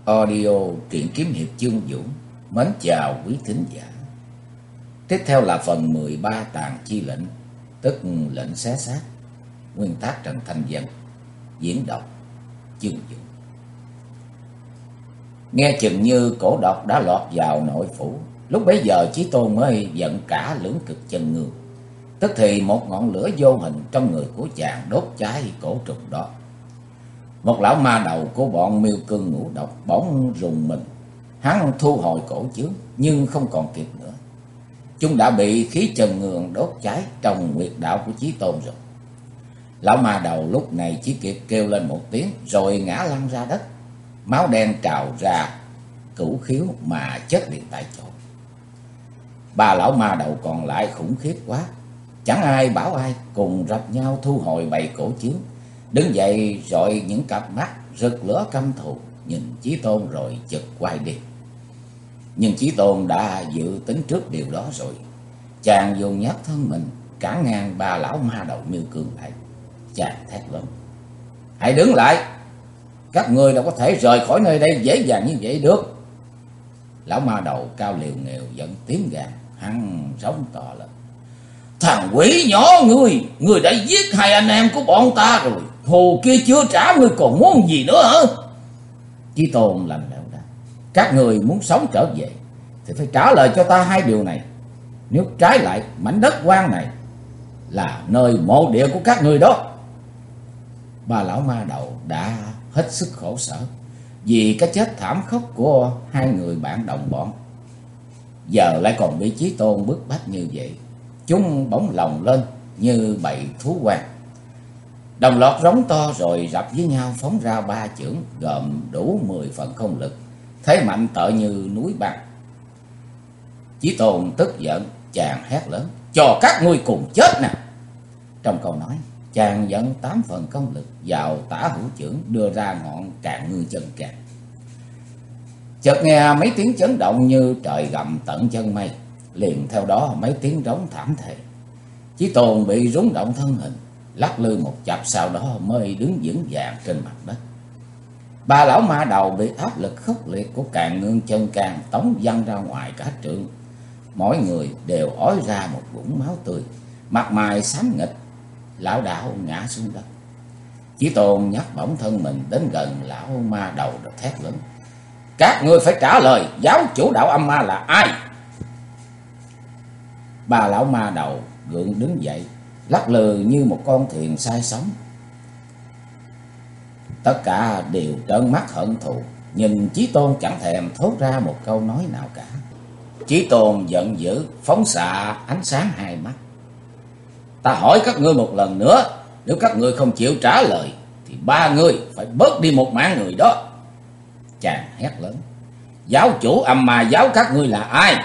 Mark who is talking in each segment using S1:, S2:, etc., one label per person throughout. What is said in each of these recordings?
S1: Audio truyện kiếm hiệp Chương Vũ mến chào quý thính giả. Tiếp theo là phần 13 Tàn Chi Lệnh, tức lệnh xé xác. Nguyên tác Trần Thanh Dân, diễn đọc Chương Vũ. Nghe chừng như cổ độc đã lọt vào nội phủ, lúc bấy giờ Chí Tôn mới giận cả lưỡng cực chân ngương. Tức thì một ngọn lửa vô hình trong người của chàng đốt cháy cổ trùng đó. Một lão ma đầu của bọn Miêu Cương Ngũ Độc bỗng rùng mình. Hắn thu hồi cổ chướng nhưng không còn kịp nữa. Chúng đã bị khí chân ngương đốt cháy trong nguyệt đạo của Chí Tôn rồi. Lão ma đầu lúc này chỉ kịp kêu lên một tiếng rồi ngã lăn ra đất. Máu đen trào ra cửu khiếu mà chết liền tại chỗ. Ba lão ma đầu còn lại khủng khiếp quá, chẳng ai bảo ai, cùng rập nhau thu hồi bầy cổ chướng, đứng dậy rọi những cặp mắt rực lửa căm thù nhìn Chí Tôn rồi chực quay đi. Nhưng Chí Tôn đã dự tính trước điều đó rồi. Chàng dùng nhát thân mình cản ngang ba lão ma đầu Miêu Cương lại. Chàng thét lớn: "Hãy đứng lại! Các ngươi đâu có thể rời khỏi nơi đây dễ dàng như vậy được." Lão ma đầu cao liều nghèo giận tiếng gàn, hắn rống to lên: "Thằng quỷ nhỏ ngươi đã giết hai anh em của bọn ta rồi, thù kia chưa trả, ngươi còn muốn gì nữa hả?" Chí Tôn lạnh lẽo đáp: "Các người muốn sống trở về thì phải trả lời cho ta hai điều này. Nếu trái lại, mảnh đất hoang này là nơi mộ địa của các người đó." Ba lão ma đầu đã hết sức khổ sở vì cái chết thảm khốc của hai người bạn đồng bọn, giờ lại còn bị Chí Tôn bức bách như vậy. Chúng bỗng lồng lên như bầy thú hoang, đồng loạt rống to rồi rập với nhau phóng ra ba chưởng gồm đủ 10 phần không lực, thế mạnh tợ như núi băng. Chí Tôn tức giận, chàng hét lớn: "Cho các ngươi cùng chết nè!" Trong câu nói, chàng dẫn 8 phần công lực vào tả hữu chưởng, đưa ra ngọn Càn Ngư Chân Can. Chợt nghe mấy tiếng chấn động như trời gầm tận chân mây, liền theo đó mấy tiếng rống thảm thề. Chí Tôn bị rúng động thân hình, lắc lư một chập, sau đó mới đứng vững vàng trên mặt đất. Ba lão ma đầu bị áp lực khốc liệt của Càn Ngư Chân Can tống văng ra ngoài cả trượng. Mỗi người đều ói ra một vũng máu tươi, mặt mày xám nghịch, lão đảo ngã xuống đất. Chí Tôn nhấc bổng thân mình đến gần lão ma đầu rồi thét lớn: "Các ngươi phải trả lời, giáo chủ đạo âm ma là ai?" Ba lão ma đầu gượng đứng dậy, lắc lư như một con thuyền say sóng. Tất cả đều trợn mắt hận thù, nhìn Chí Tôn chẳng thèm thốt ra một câu nói nào cả. Chí Tôn giận dữ phóng xạ ánh sáng hai mắt: "Ta hỏi các ngươi một lần nữa, nếu các ngươi không chịu trả lời thì ba ngươi phải bớt đi một mạng người đó." Chàng hét lớn: "Giáo chủ âm ma giáo các ngươi là ai?"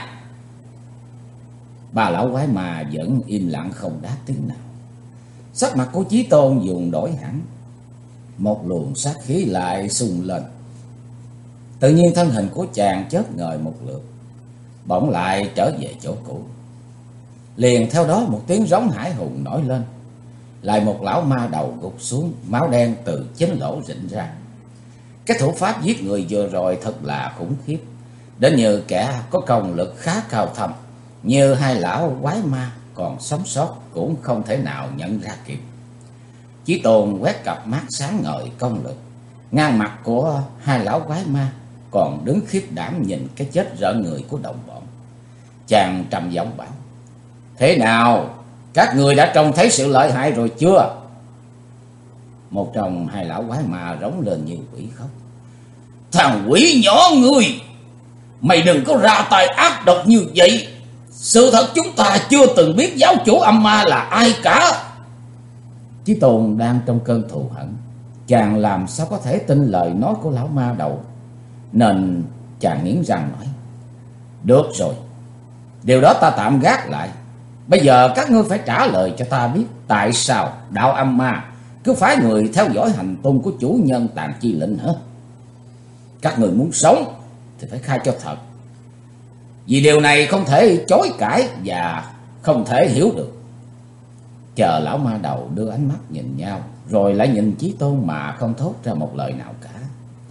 S1: Ba lão quái ma vẫn im lặng không đáp tiếng nào. Sắc mặt của Chí Tôn dùng đổi hẳn, một luồng sát khí lại xung lên. Tự nhiên thân hình của chàng chớp ngời một lượt, bỗng lại trở về chỗ cũ. Liền theo đó một tiếng rống hải hùng nổi lên, lại một lão ma đầu gục xuống, máu đen từ chính lỗ rịn ra. Cái thủ pháp giết người vừa rồi thật là khủng khiếp, đến như kẻ có công lực khá cao thâm như hai lão quái ma còn sống sót cũng không thể nào nhận ra kịp. Chí Tôn quét cặp mắt sáng ngời công lực, ngang mặt của hai lão quái ma còn đứng khiếp đảm nhìn cái chết rợn người của đồng bọn. Chàng trầm giọng bảo: "Thế nào, các người đã trông thấy sự lợi hại rồi chưa?" Một trong hai lão quái ma rống lên như quỷ khóc: "Thằng quỷ nhỏ ngươi, mày đừng có ra tay ác độc như vậy. Sự thật chúng ta chưa từng biết giáo chủ âm ma là ai cả." Chí Tôn đang trong cơn thù hận, chàng làm sao có thể tin lời nói của lão ma đầu, nên chàng nghiến răng nói: "Được rồi, điều đó ta tạm gác lại. Bây giờ các ngươi phải trả lời cho ta biết tại sao đạo âm ma cứ phái người theo dõi hành tung của chủ nhân Tàn Chi Lệnh hả? Các người muốn sống thì phải khai cho thật, vì điều này không thể chối cãi và không thể hiểu được." Chờ lão ma đầu đưa ánh mắt nhìn nhau, rồi lại nhìn Chí Tôn mà không thốt ra một lời nào cả.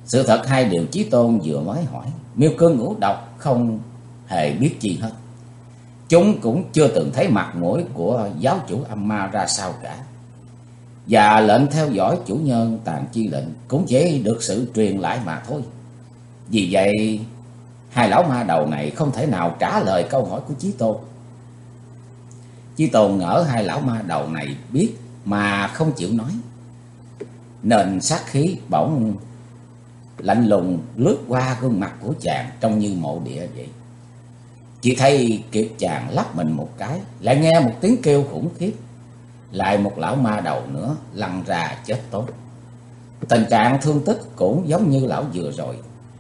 S1: Sự thật hai điều Chí Tôn vừa mới hỏi, Miêu Cương Ngũ Độc không hề biết chi hết. Chúng cũng chưa từng thấy mặt mũi của giáo chủ âm ma ra sao cả. Và lệnh theo dõi chủ nhân Tàn Chi lệnh cũng chỉ được sự truyền lại mà thôi. Vì vậy hai lão ma đầu này không thể nào trả lời câu hỏi của Chí Tôn. Chí Tôn ngỡ hai lão ma đầu này biết mà không chịu nói, nên sát khí bỗng lạnh lùng lướt qua gương mặt của chàng trông như mộ địa vậy. Chỉ thấy Kiệt chàng lắc mình một cái, lại nghe một tiếng kêu khủng khiếp. Lại một lão ma đầu nữa lăn ra chết tốt. Tình trạng thương tích cũng giống như lão vừa rồi.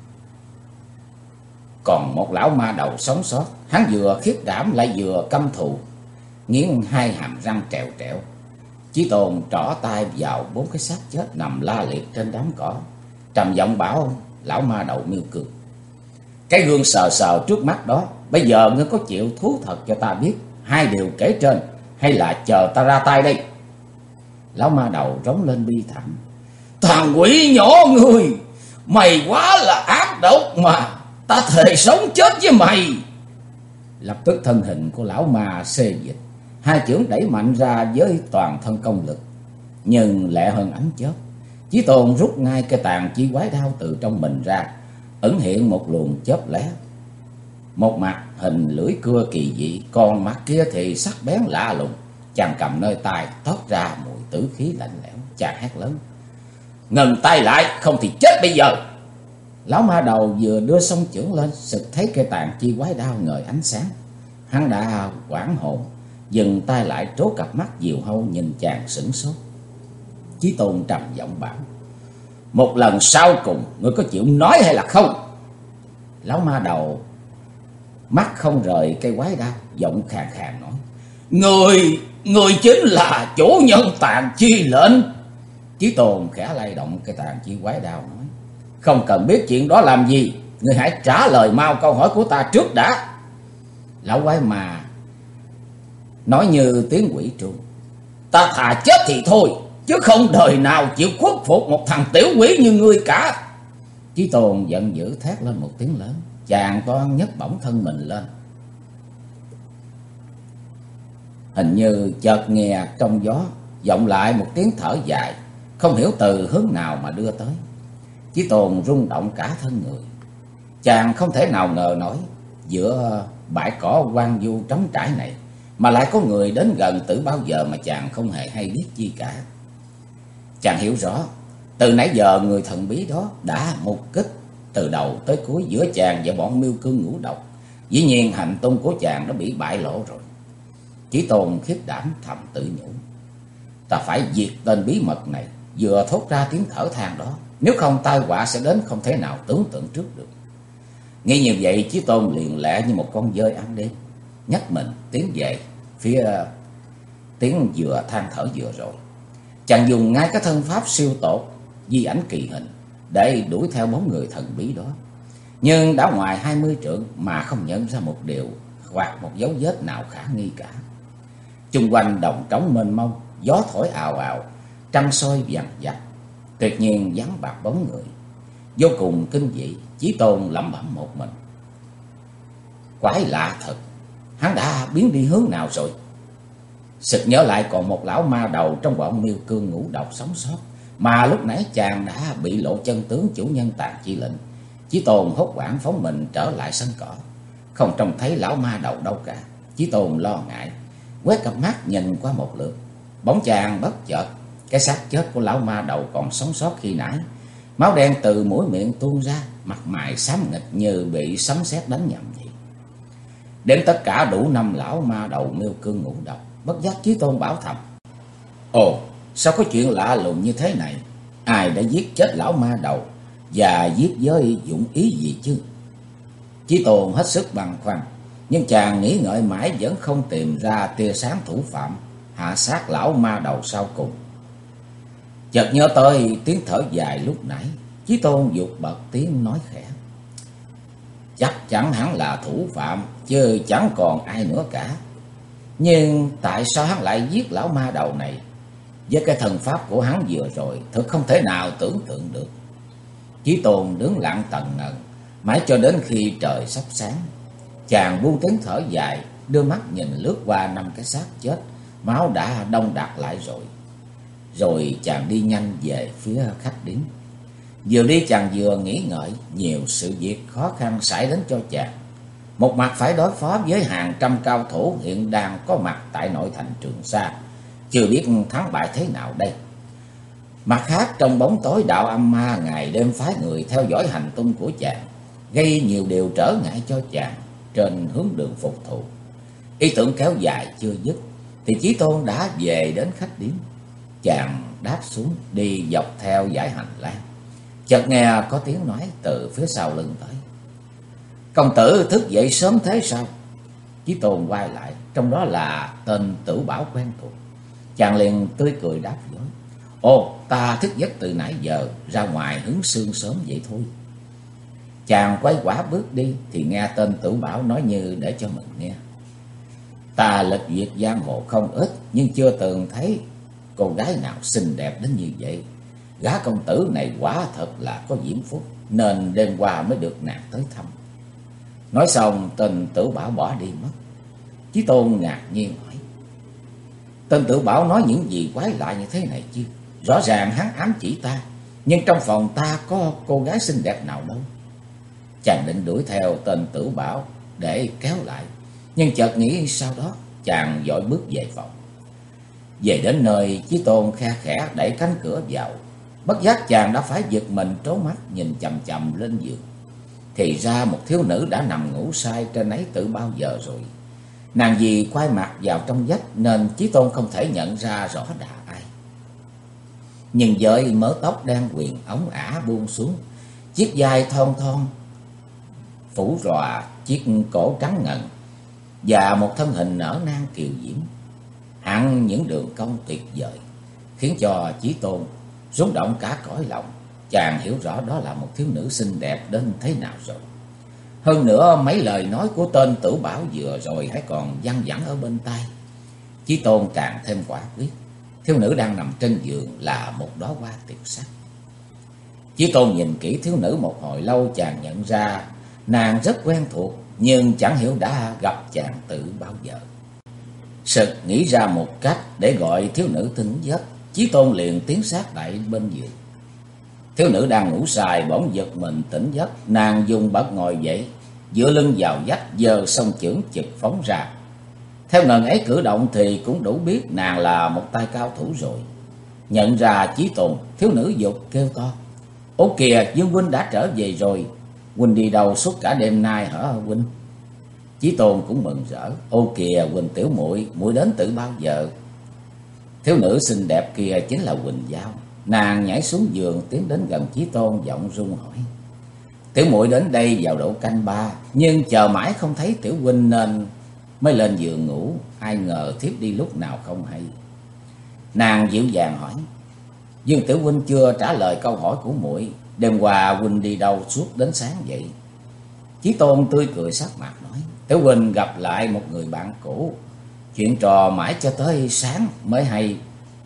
S1: Còn một lão ma đầu sống sót, hắn vừa khiếp đảm lại vừa căm thù, nghiến hai hàm răng trèo trẹo. Chí Tôn trỏ tay vào 4 cái xác chết nằm la liệt trên đám cỏ, trầm giọng bảo lão ma đầu Miêu Cương: cái gương sờ sờ trước mắt đó, bây giờ ngươi có chịu thú thật cho ta biết hai điều kể trên, hay là chờ ta ra tay đây? Lão ma đầu rống lên bi thảm: thằng quỷ nhỏ ngươi, mày quá là ác độc mà, ta thề sống chết với mày. Lập tức thân hình của lão ma xê dịch, hai chưởng đẩy mạnh ra với toàn thân công lực, nhưng lẹ hơn ánh chớp. Chí Tôn rút ngay cái tàn chi quái đao từ trong mình ra, ẩn hiện một luồng chớp lóe. Một mặt hình lưỡi cưa kỳ dị, còn mặt kia thì sắc bén lạ lùng. Chàng cầm nơi tay toát ra mùi tử khí lạnh lẽo. Chàng hét lớn: ngừng tay lại, không thì chết bây giờ. Lão ma đầu vừa đưa song chưởng lên, sực thấy cây tàn chi quái đao ngời ánh sáng. Hắn đã hoảng hồn, dừng tay lại, trố cặp mắt diều hâu nhìn chàng sửng sốt. Chí Tôn trầm giọng bảo: một lần sau cùng, ngươi có chịu nói hay là không? Lão ma đầu mắt không rời cây quái đao, giọng khàn khàn nói: Người chính là chủ nhân Tàn Chi lệnh. Chí Tôn khẽ lay động cây tàn chi quái đao nói: không cần biết chuyện đó làm gì, ngươi hãy trả lời mau câu hỏi của ta trước đã. Lão quái mà nói như tiếng quỷ tru: ta thà chết thì thôi, chứ không đời nào chịu khuất phục một thằng tiểu quỷ như ngươi cả. Chí Tôn giận dữ thét lên một tiếng lớn, chàng toan nhấc bổng thân mình lên. Hình như chợt nghe trong gió vọng lại một tiếng thở dài, không hiểu từ hướng nào mà đưa tới. Chí Tôn rung động cả thân người. Chàng không thể nào ngờ nổi, giữa bãi cỏ hoang vu trống trải này mà lại có người đến gần từ bao giờ mà chàng không hề hay biết chi cả. Chàng hiểu rõ, từ nãy giờ người thần bí đó đã mục kích từ đầu tới cuối giữa chàng và bọn Miêu Cương Ngũ Độc. Dĩ nhiên hành tung của chàng đã bị bại lộ rồi. Chí Tôn khiếp đảm thầm tự nhủ: ta phải diệt tên bí mật này, vừa thốt ra tiếng thở than đó, nếu không tai họa sẽ đến không thể nào tưởng tượng trước được. Nghĩ như vậy, Chí Tôn liền lẹ như một con dơi ăn đêm, nhấc mình tiến về phía tiếng vừa than thở vừa rồi. Chàng dùng ngay cái thân pháp siêu tột di ảnh kỳ hình để đuổi theo bóng người thần bí đó, nhưng đã ngoài 20 trượng mà không nhận ra một điều hoặc một dấu vết nào khả nghi cả. Chung quanh đồng trống mênh mông, gió thổi ào ào, trăng soi vằn vặt, tuyệt nhiên vắng bạc bóng người, vô cùng kinh dị. Chí Tôn lẩm bẩm một mình: quái lạ thật, hắn đã biến đi hướng nào rồi? Sực nhớ lại còn một lão ma đầu trong bọn Miêu Cương Ngũ Độc sống sót, mà lúc nãy chàng đã bị lộ chân tướng chủ nhân Tàn Chi lệnh. Chí Tôn hốt hoảng phóng mình trở lại sân cỏ, không trông thấy lão ma đầu đâu cả. Chí Tôn lo ngại quét cặp mắt nhìn qua một lượt, bóng chàng bất chợt, cái xác chết của lão ma đầu còn sống sót khi nãy, máu đen từ mũi miệng tuôn ra, mặt mày xám nghịch như bị sấm sét đánh nhầm vậy. Đến tất cả đủ 5 lão ma đầu Miêu Cương Ngũ Độc. Bất giác Chí Tôn bảo thầm: ồ, sao có chuyện lạ lùng như thế này? Ai đã giết chết lão ma đầu, và giết với dụng ý gì chứ? Chí Tôn hết sức băn khoăn, nhưng chàng nghĩ ngợi mãi vẫn không tìm ra tia sáng thủ phạm hạ sát lão ma đầu sau cùng. Chợt nhớ tới tiếng thở dài lúc nãy, Chí Tôn vụt bật tiếng nói khẽ: chắc chắn hắn là thủ phạm, chứ chẳng còn ai nữa cả. Nhưng tại sao hắn lại giết lão ma đầu này? Với cái thần pháp của hắn vừa rồi, thật không thể nào tưởng tượng được. Chí Tôn đứng lặng tần ngần, mãi cho đến khi trời sắp sáng. Chàng buông tiếng thở dài, đưa mắt nhìn lướt qua 5 cái xác chết, máu đã đông đặc lại rồi. Rồi chàng đi nhanh về phía khách điếm. Vừa đi chàng vừa nghĩ ngợi, nhiều sự việc khó khăn xảy đến cho chàng. Một mặt phải đối phó với hàng trăm cao thủ hiện đang có mặt tại nội thành Trường Sa, chưa biết thắng bại thế nào đây. Mặt khác, trong bóng tối đạo âm ma ngày đêm phái người theo dõi hành tung của chàng, gây nhiều điều trở ngại cho chàng trên hướng đường phục thù. Ý tưởng kéo dài chưa dứt thì Chí Tôn đã về đến khách điếm. Chàng đáp xuống đi dọc theo dãy hành lang. Chợt nghe có tiếng nói từ phía sau lưng tới: "Công tử thức dậy sớm thế sao?" Chí Tôn quay lại, trong đó là tên Tử Bảo quen thuộc. Chàng liền tươi cười đáp vội: "Ồ, ta thức giấc từ nãy giờ, ra ngoài hứng sương sớm vậy thôi." Chàng quay quả bước đi thì nghe tên Tử Bảo nói như để cho mình nghe: "Ta lịch duyệt giang hồ không ít, nhưng chưa từng thấy cô gái nào xinh đẹp đến như vậy. Gã công tử này quả thật là có diễm phúc, nên đêm qua mới được nàng tới thăm." Nói xong tên Tử Bảo bỏ đi mất. Chí Tôn ngạc nhiên hỏi: "Tên Tử Bảo nói những gì quái lạ như thế này chứ? Rõ ràng hắn ám chỉ ta, nhưng trong phòng ta có cô gái xinh đẹp nào đâu." Chàng định đuổi theo tên Tử Bảo để kéo lại, nhưng chợt nghĩ sau đó, chàng vội bước về phòng. Về đến nơi, Chí Tôn khe khẽ đẩy cánh cửa vào. Bất giác chàng đã phải giật mình trố mắt nhìn chằm chằm lên giường. Thì ra một thiếu nữ đã nằm ngủ say trên ấy từ bao giờ rồi. Nàng vì quay mặt vào trong vách nên Chí Tôn không thể nhận ra rõ là ai. Nhưng với mớ tóc đen quyền ống ả buông xuống, chiếc vai thon thon phủ ròa chiếc cổ trắng ngần, và một thân hình nở nang kiều diễm, hẳn những đường cong tuyệt vời, khiến cho Chí Tôn rung động cả cõi lòng. Chàng hiểu rõ đó là một thiếu nữ xinh đẹp đến thế nào rồi. Hơn nữa mấy lời nói của tên Tử Bảo vừa rồi hãy còn văng vẳng ở bên tai. Chí Tôn càng thêm quả quyết thiếu nữ đang nằm trên giường là một đóa hoa tuyệt sắc. Chí Tôn nhìn kỹ thiếu nữ một hồi lâu, chàng nhận ra nàng rất quen thuộc, nhưng chẳng hiểu đã gặp chàng từ bao giờ. Sực nghĩ ra một cách để gọi thiếu nữ tỉnh giấc, Chí Tôn liền tiến sát lại bên giường. Thiếu nữ đang ngủ say bỗng giật mình tỉnh giấc, nàng dùng bật ngồi dậy, dựa lưng vào vách, giơ song chưởng chực phóng ra. Theo ngần ấy cử động thì cũng đủ biết nàng là một tay cao thủ rồi. Nhận ra Chí Tôn, thiếu nữ dục kêu to: "Ố kìa, Dương huynh đã trở về rồi. Huynh đi đâu suốt cả đêm nay hả huynh?" Chí Tôn cũng mừng rỡ: "Ô kìa Huỳnh tiểu muội, muội đến từ bao giờ?" Thiếu nữ xinh đẹp kia chính là Huỳnh Giao. Nàng nhảy xuống giường tiến đến gần Chí Tôn, giọng run hỏi: "Tiểu muội đến đây vào độ canh 3, nhưng chờ mãi không thấy tiểu huynh nên mới lên giường ngủ, ai ngờ thiếp đi lúc nào không hay." Nàng dịu dàng hỏi: "Dương tiểu huynh chưa trả lời câu hỏi của muội, đêm qua huynh đi đâu suốt đến sáng vậy?" Chí Tôn tươi cười sắc mặt nói: "Tiểu huynh gặp lại một người bạn cũ, chuyện trò mãi cho tới sáng mới hay."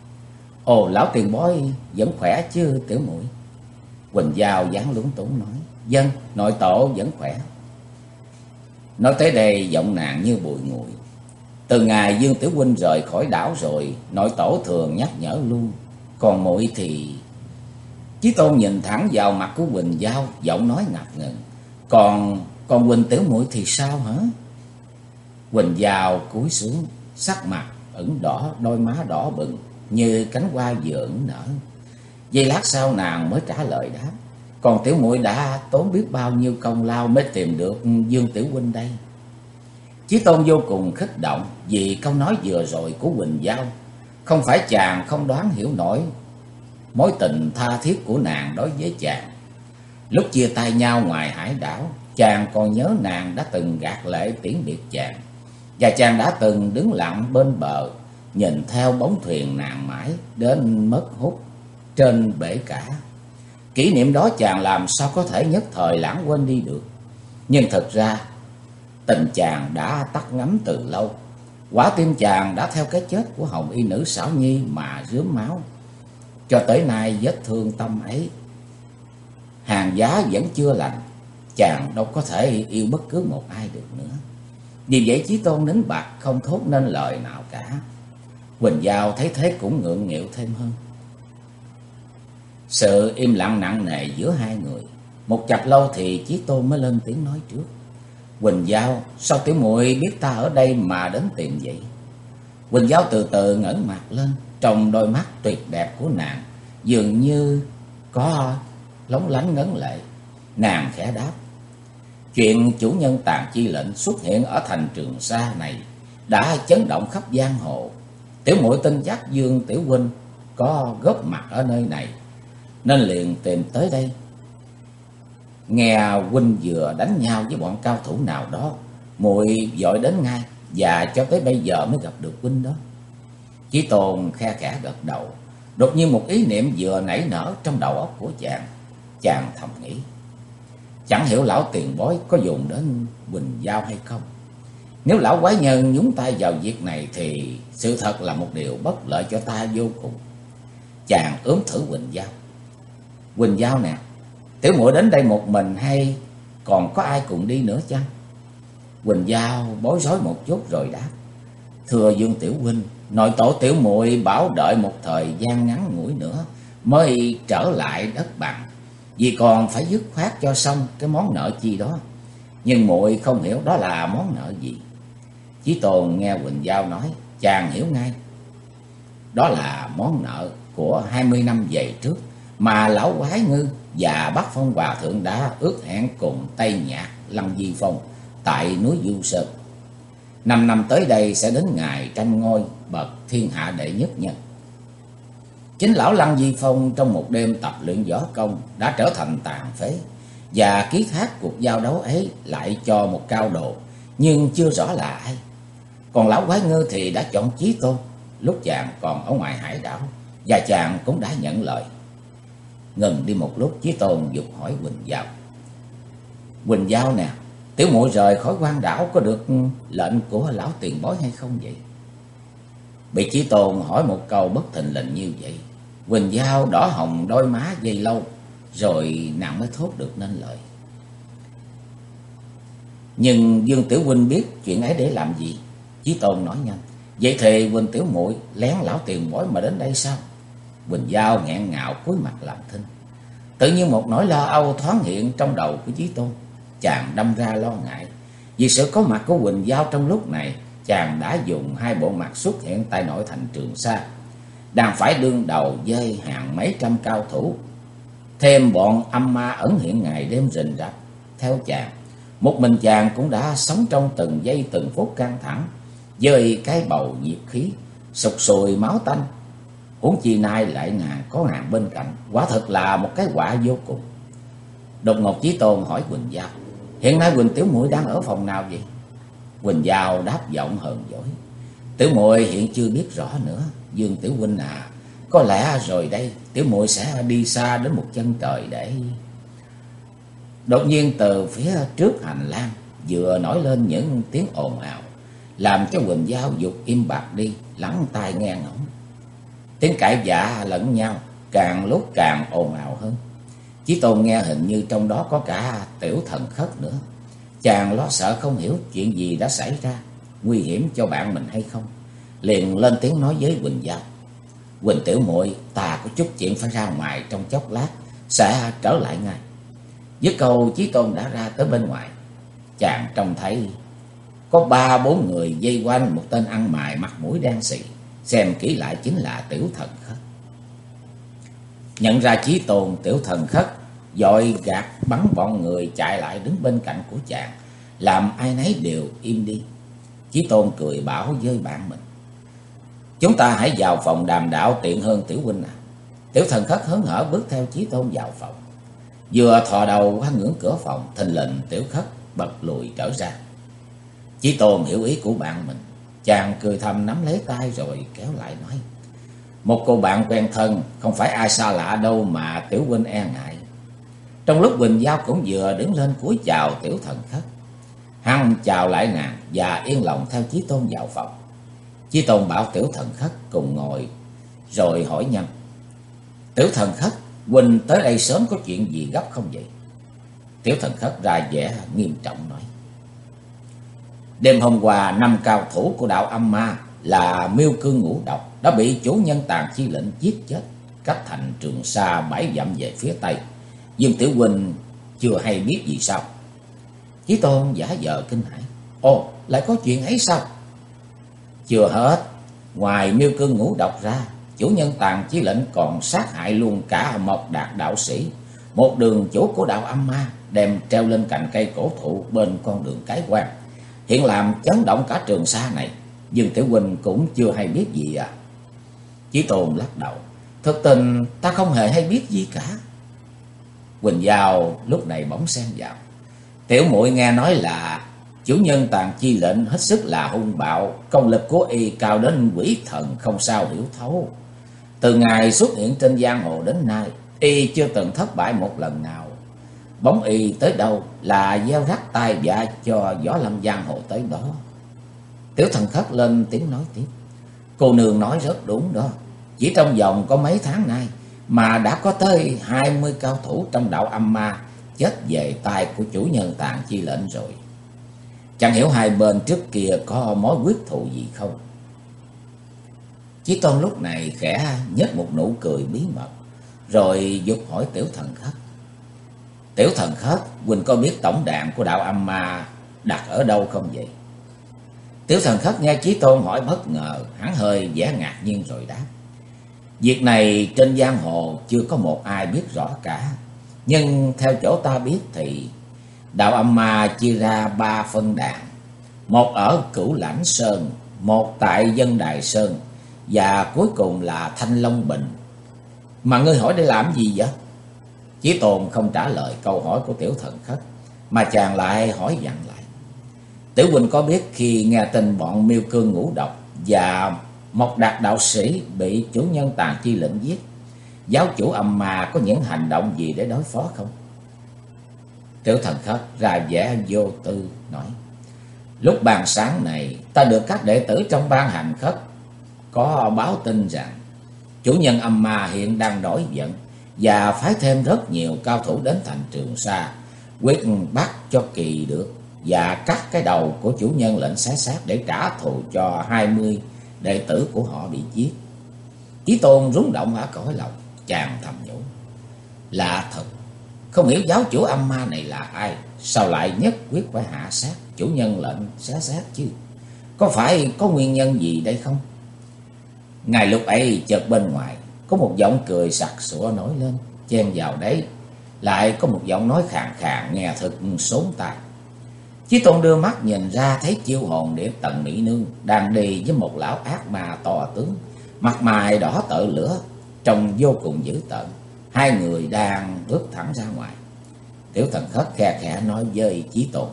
S1: "Ồ, lão tiền bối vẫn khỏe chứ tiểu muội?" Huỳnh Giao dáng lúng túng nói: "Vâng, nội tổ vẫn khỏe." Nói tới đây giọng nàng như bùi ngùi: "Từ ngày Dương tiểu huynh rời khỏi đảo rồi, nội tổ thường nhắc nhở luôn. Còn muội thì..." Chí Tôn nhìn thẳng vào mặt của Huỳnh Giao, giọng nói ngập ngừng: Còn Huỳnh tiểu muội thì sao hả?" Huỳnh Giao cúi xuống, sắc mặt ửng đỏ, đôi má đỏ bừng như cánh hoa vừa ửng nở. Giây lát sau nàng mới trả lời đáp: "Còn tiểu muội đã tốn biết bao nhiêu công lao mới tìm được Dương tiểu huynh đây." Chí Tôn vô cùng kích động vì câu nói vừa rồi của Huỳnh Giao. Không phải chàng không đoán hiểu nổi mối tình tha thiết của nàng đối với chàng. Lúc chia tay nhau ngoài hải đảo, chàng còn nhớ nàng đã từng gạt lệ tiễn biệt chàng, và chàng đã từng đứng lặng bên bờ nhìn theo bóng thuyền nàng mãi đến mất hút trên bể cả. Kỷ niệm đó chàng làm sao có thể nhất thời lãng quên đi được. Nhưng thật ra tình chàng đã tắt ngấm từ lâu. Quả tim chàng đã theo cái chết của hồng y nữ xảo nhi mà rướm máu. Cho tới nay vết thương tâm ấy hàng giá vẫn chưa lành, chàng đâu có thể yêu bất cứ một ai được nữa. Vì vậy Chí Tôn nín bặt không thốt nên lời nào cả. Quỳnh Giao thấy thế cũng ngượng nghịu thêm hơn. Sự im lặng nặng nề giữa hai người. Một chập lâu thì Chí Tôn mới lên tiếng nói trước. Quỳnh Giao, sao tiểu muội biết ta ở đây mà đến tìm vậy? Quỳnh Giao từ từ ngẩng mặt lên, trong đôi mắt tuyệt đẹp của nàng dường như có lóng lánh ngấn lệ. Nàng khẽ đáp: chuyện chủ nhân Tàn Chi lệnh xuất hiện ở thành Trường Sa này đã chấn động khắp giang hồ. Tiểu muội tin chắc Dương tiểu huynh có góp mặt ở nơi này, nên liền tìm tới đây. Nghe huynh vừa đánh nhau với bọn cao thủ nào đó, muội vội đến ngay, và cho tới bây giờ mới gặp được huynh đó. Chí Tôn khe khẽ gật đầu. Đột nhiên một ý niệm vừa nảy nở trong đầu óc của chàng. Chàng thầm nghĩ: chẳng hiểu lão tiền bối có dùng đến Quỳnh Giao hay không? Nếu lão quái nhân nhúng tay vào việc này thì sự thật là một điều bất lợi cho ta vô cùng. Chàng ướm thử Quỳnh Giao. Quỳnh Giao nè, tiểu muội đến đây một mình hay còn có ai cùng đi nữa chăng? Quỳnh Giao bối rối một chút rồi đáp: thưa Dương tiểu huynh, nội tổ tiểu muội bảo đợi một thời gian ngắn ngủi nữa mới trở lại đất bằng, vì còn phải dứt khoát cho xong cái món nợ chi đó. Nhưng muội không hiểu đó là món nợ gì. Chí Tôn nghe Quỳnh Giao nói, chàng hiểu ngay. Đó là món nợ của 20 năm về trước mà lão quái ngư và Bắc Phong Hòa Thượng đã ước hẹn cùng Tây Nhạc Lăng Di Phong tại núi Du Sơn. 5 năm tới đây sẽ đến ngày tranh ngôi bậc thiên hạ đệ nhất nhân. Chính lão Lăng Di Phong trong một đêm tập luyện võ công đã trở thành tàn phế, và ký thác cuộc giao đấu ấy lại cho một cao đồ, nhưng chưa rõ là ai. Còn lão quái ngư thì đã chọn Chí Tôn lúc chàng còn ở ngoài hải đảo, và chàng cũng đã nhận lời. Ngừng đi một lúc, Chí Tôn dục hỏi Quỳnh Giao: Quỳnh Giao nè, tiểu muội rời khỏi quan đảo có được lệnh của lão tiền bối hay không vậy? Bị Chí Tôn hỏi một câu bất thình lình như vậy, Quỳnh Giao đỏ hồng đôi má giây lâu, rồi nàng mới thốt được nên lời: nhưng Dương tiểu huynh biết chuyện ấy để làm gì? Chí Tôn nói nhanh: vậy thì Quỳnh tiểu muội lén lão tiền bối mà đến đây sao? Quỳnh Giao nghẹn ngào cúi mặt làm thinh. Tự nhiên một nỗi lo âu thoáng hiện trong đầu của Chí Tôn. Chàng đâm ra lo ngại vì sự có mặt của Quỳnh Giao trong lúc này. Chàng đã dùng hai bộ mặt xuất hiện tại nội thành Trường Sa, đang phải đương đầu với hàng mấy trăm cao thủ, thêm bọn âm ma ẩn hiện ngày đêm rình rập theo chàng. Một mình chàng cũng đã sống trong từng giây từng phút căng thẳng, với cái bầu nhiệt khí sục sùi máu tanh. Huống chi nay lại có nàng bên cạnh, quả thật là một cái họa vô cùng. Đột ngột Chí Tôn hỏi Quỳnh Giao: hiện nay Quỳnh tiểu muội đang ở phòng nào vậy? Quỳnh Giao đáp giọng hờn dỗi: tiểu muội hiện chưa biết rõ nữa, Dương tiểu huynh à. Có lẽ rồi đây tiểu muội sẽ đi xa đến một chân trời để... Đột nhiên từ phía trước hành lang vừa nổi lên những tiếng ồn ào, làm cho Quỳnh Giao dục im bặt đi, lắng tai nghe ngóng. Tiếng cãi vã lẫn nhau càng lúc càng ồn ào hơn. Chí Tôn nghe hình như trong đó có cả Tiểu Thần Khất nữa. Chàng lo sợ không hiểu chuyện gì đã xảy ra, nguy hiểm cho bạn mình hay không, liền lên tiếng nói với Quỳnh Giao: Quỳnh tiểu muội, ta có chút chuyện phải ra ngoài trong chốc lát, sẽ trở lại ngay. Với câu, Chí Tôn đã ra tới bên ngoài. Chàng trông thấy có 3-4 người vây quanh một tên ăn mày mặt mũi đen xì, xem kỹ lại chính là Tiểu Thần Khất. Nhận ra Chí Tôn, Tiểu Thần Khất vội gạt bắn bọn người chạy lại đứng bên cạnh của chàng, làm ai nấy đều im đi. Chí Tôn cười bảo với bạn mình: chúng ta hãy vào phòng đàm đạo tiện hơn tiểu huynh à. Tiểu Thần Khất hớn hở bước theo Chí Tôn vào phòng. Vừa thò đầu qua ngưỡng cửa phòng, thình lình Tiểu Khất bật lùi trở ra. Chí Tôn hiểu ý của bạn mình, chàng cười thầm nắm lấy tay rồi kéo lại nói: một cô bạn quen thân, không phải ai xa lạ đâu mà tiểu huynh e ngại. Trong lúc Quỳnh Giao cũng vừa đứng lên cúi chào Tiểu Thần Khất, hắn chào lại nàng và yên lòng theo Chí Tôn vào phòng. Chí Tôn bảo Tiểu Thần Khất cùng ngồi, rồi hỏi nhanh: Tiểu Thần Khất, Huynh tới đây sớm có chuyện gì gấp không vậy? Tiểu Thần Khất ra vẻ nghiêm trọng nói. Đêm hôm qua, 5 cao thủ của đạo Âm Ma là Miêu Cương Ngũ Độc đã bị chủ nhân Tàn Chi Lệnh giết chết, cách thành Trường Sa 7 dặm về phía tây. Dương tiểu huynh chưa hay biết gì sao? Chí Tôn giả vờ kinh hãi. Ồ, lại có chuyện ấy sao? Chưa hết, ngoài Miêu Cương Ngũ Độc ra, chủ nhân Tàn Chi Lệnh còn sát hại luôn cả Mộc Đạt đạo sĩ, một đường chủ của đạo Âm Ma, đem treo lên cành cây cổ thụ bên con đường Cái Quan, hiện làm chấn động cả Trường Sa này. Dương tiểu huynh cũng chưa hay biết gì à? Chí Tôn lắc đầu. Thực tình ta không hề hay biết gì cả. Quỳnh Giao lúc này bỗng xen vào. Tiểu muội nghe nói là chủ nhân Tàn Chi Lệnh hết sức là hung bạo, công lực của y cao đến quỷ thần không sao hiểu thấu. Từ ngày xuất hiện trên giang hồ đến nay, y chưa từng thất bại một lần nào. Bóng y tới đâu là gieo rắc tai vạ cho võ lâm giang hồ tới đó. Tiểu Thần Khất lên tiếng nói tiếp. Cô nương nói rất đúng đó. Chỉ trong vòng có mấy tháng nay mà đã có tới 20 cao thủ trong đạo Âm Ma chết về tay của chủ nhân Tàn Chi Lệnh rồi. Chẳng hiểu hai bên trước kia có mối quyết thù gì không? Chí Tôn lúc này khẽ nhếch một nụ cười bí mật, rồi giục hỏi Tiểu Thần Khất. Tiểu Thần Khất, huynh có biết tổng đàn của đạo Âm Ma đặt ở đâu không vậy? Tiểu Thần Khất nghe Chí Tôn hỏi bất ngờ, hắn hơi vẻ ngạc nhiên rồi đáp. Việc này trên giang hồ chưa có một ai biết rõ cả. Nhưng theo chỗ ta biết thì đạo Âm Ma chia ra 3 phân đàn. Một ở Cửu Lãnh Sơn, một tại Dân Đài Sơn, và cuối cùng là Thanh Long Bình. Mà ngươi hỏi để làm gì vậy? Chí Tôn không trả lời câu hỏi của Tiểu Thần Khất, mà chàng lại hỏi dặn lại. Tiểu huynh có biết khi nghe tin bọn Miêu Cương Ngũ Độc và Mộc Đạt đạo sĩ bị chủ nhân Tàn Chi Lệnh giết, giáo chủ Âm Ma có những hành động gì để đối phó không? Tiểu Thần Khất ra vẻ vô tư nói. Lúc ban sáng này, ta được các đệ tử trong ban hành khất có báo tin rằng chủ nhân Âm Ma hiện đang nổi giận và phái thêm rất nhiều cao thủ đến thành Trường Sa, quyết bắt cho kỳ được và cắt cái đầu của chủ nhân Lệnh Xé Xác để trả thù cho 20 đệ tử của họ bị giết. Chí Tôn rúng động ở cõi lòng, chàng thầm nhủ. Lạ thật, không hiểu giáo chủ Âm Ma này là ai, sao lại nhất quyết phải hạ sát chủ nhân Lệnh Xé Xác chứ? Có phải có nguyên nhân gì đây không? Ngay lúc ấy chợt bên ngoài có một giọng cười sặc sụa nổi lên, chen vào đấy lại có một giọng nói khàn khàn nghe thật sốn tai. Chí Tôn đưa mắt nhìn ra thấy Chiêu Hồn Điệp Tần Mỹ Nương đang đi với một lão ác ma to tướng, mặt mày đỏ tợ lửa, trông vô cùng dữ tợn. Hai người đang bước thẳng ra ngoài. Tiểu Thần Khất khe khẽ nói với Chí Tôn.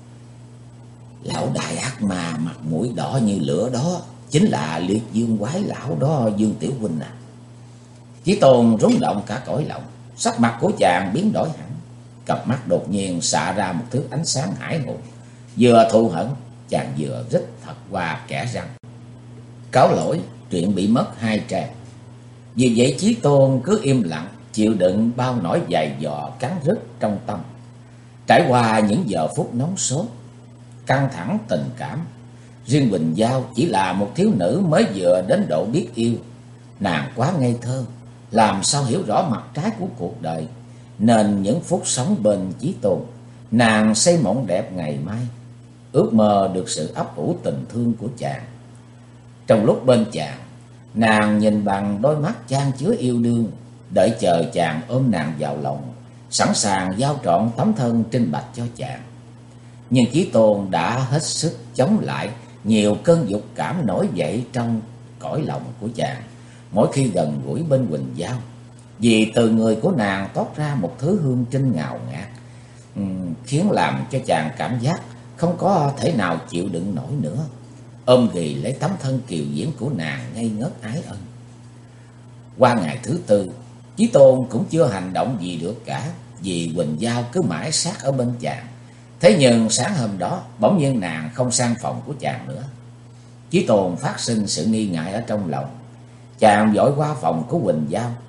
S1: Lão đại ác ma mặt mũi đỏ như lửa đó chính là Liệt Dương Quái lão đó, Dương tiểu huynh à. Chí Tôn rúng động cả cõi lòng, sắc mặt của chàng biến đổi hẳn, cặp mắt đột nhiên xạ ra một thứ ánh sáng hải hùng, vừa thù hận chàng vừa rít thật qua kẻ răng. Cáo lỗi, chuyện bị mất 2 trang. Vì vậy Chí Tôn cứ im lặng chịu đựng bao nỗi dày dò cắn rứt trong tâm. Trải qua những giờ phút nóng sốt, căng thẳng tình cảm, riêng Quỳnh Giao chỉ là một thiếu nữ mới vừa đến độ biết yêu. Nàng quá ngây thơ, làm sao hiểu rõ mặt trái của cuộc đời, nên những phút sống bên Chí Tôn, nàng xây mộng đẹp ngày mai, ước mơ được sự ấp ủ tình thương của chàng. Trong lúc bên chàng, nàng nhìn bằng đôi mắt chan chứa yêu đương, đợi chờ chàng ôm nàng vào lòng, sẵn sàng giao trọn tấm thân trinh bạch cho chàng. Nhưng Chí Tôn đã hết sức chống lại nhiều cơn dục cảm nổi dậy trong cõi lòng của chàng mỗi khi gần gũi bên Quỳnh Giao, vì từ người của nàng toát ra một thứ hương trinh ngào ngạt, khiến làm cho chàng cảm giác không có thể nào chịu đựng nổi nữa, ôm ghì lấy tấm thân kiều diễm của nàng ngây ngất ái ân. Qua ngày thứ tư, Chí Tôn cũng chưa hành động gì được cả, vì Quỳnh Giao cứ mãi sát ở bên chàng. Thế nhưng sáng hôm đó, bỗng nhiên nàng không sang phòng của chàng nữa. Chí Tôn phát sinh sự nghi ngại ở trong lòng. Chàng vội qua phòng của Quỳnh Giao,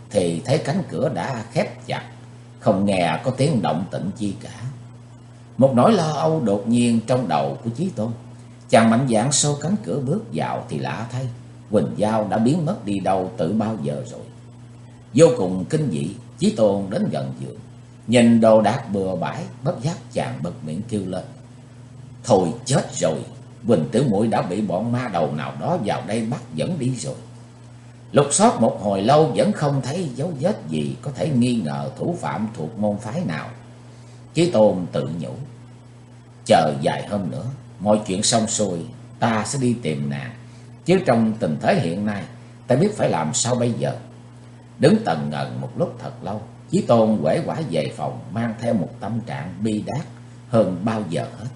S1: thì thấy cánh cửa đã khép chặt, không nghe có tiếng động tĩnh chi cả. Một nỗi lo âu đột nhiên trong đầu của Chí Tôn. Chàng mạnh dạn xô cánh cửa bước vào thì lạ thay, Quỳnh Giao đã biến mất đi đâu từ bao giờ rồi. Vô cùng kinh dị, Chí Tôn đến gần giường, nhìn đồ đạc bừa bãi, bất giác chàng bật miệng kêu lên: thôi chết rồi, Quỳnh Tiểu muội đã bị bọn ma đầu nào đó vào đây bắt dẫn đi rồi. Lục soát một hồi lâu vẫn không thấy dấu vết gì có thể nghi ngờ thủ phạm thuộc môn phái nào. Chí Tôn tự nhủ: chờ vài hôm nữa, mọi chuyện xong xuôi, ta sẽ đi tìm nàng. Chứ trong tình thế hiện nay, ta biết phải làm sao bây giờ. Đứng tần ngần một lúc thật lâu, Chí Tôn uể oải về phòng, mang theo một tâm trạng bi đát hơn bao giờ hết.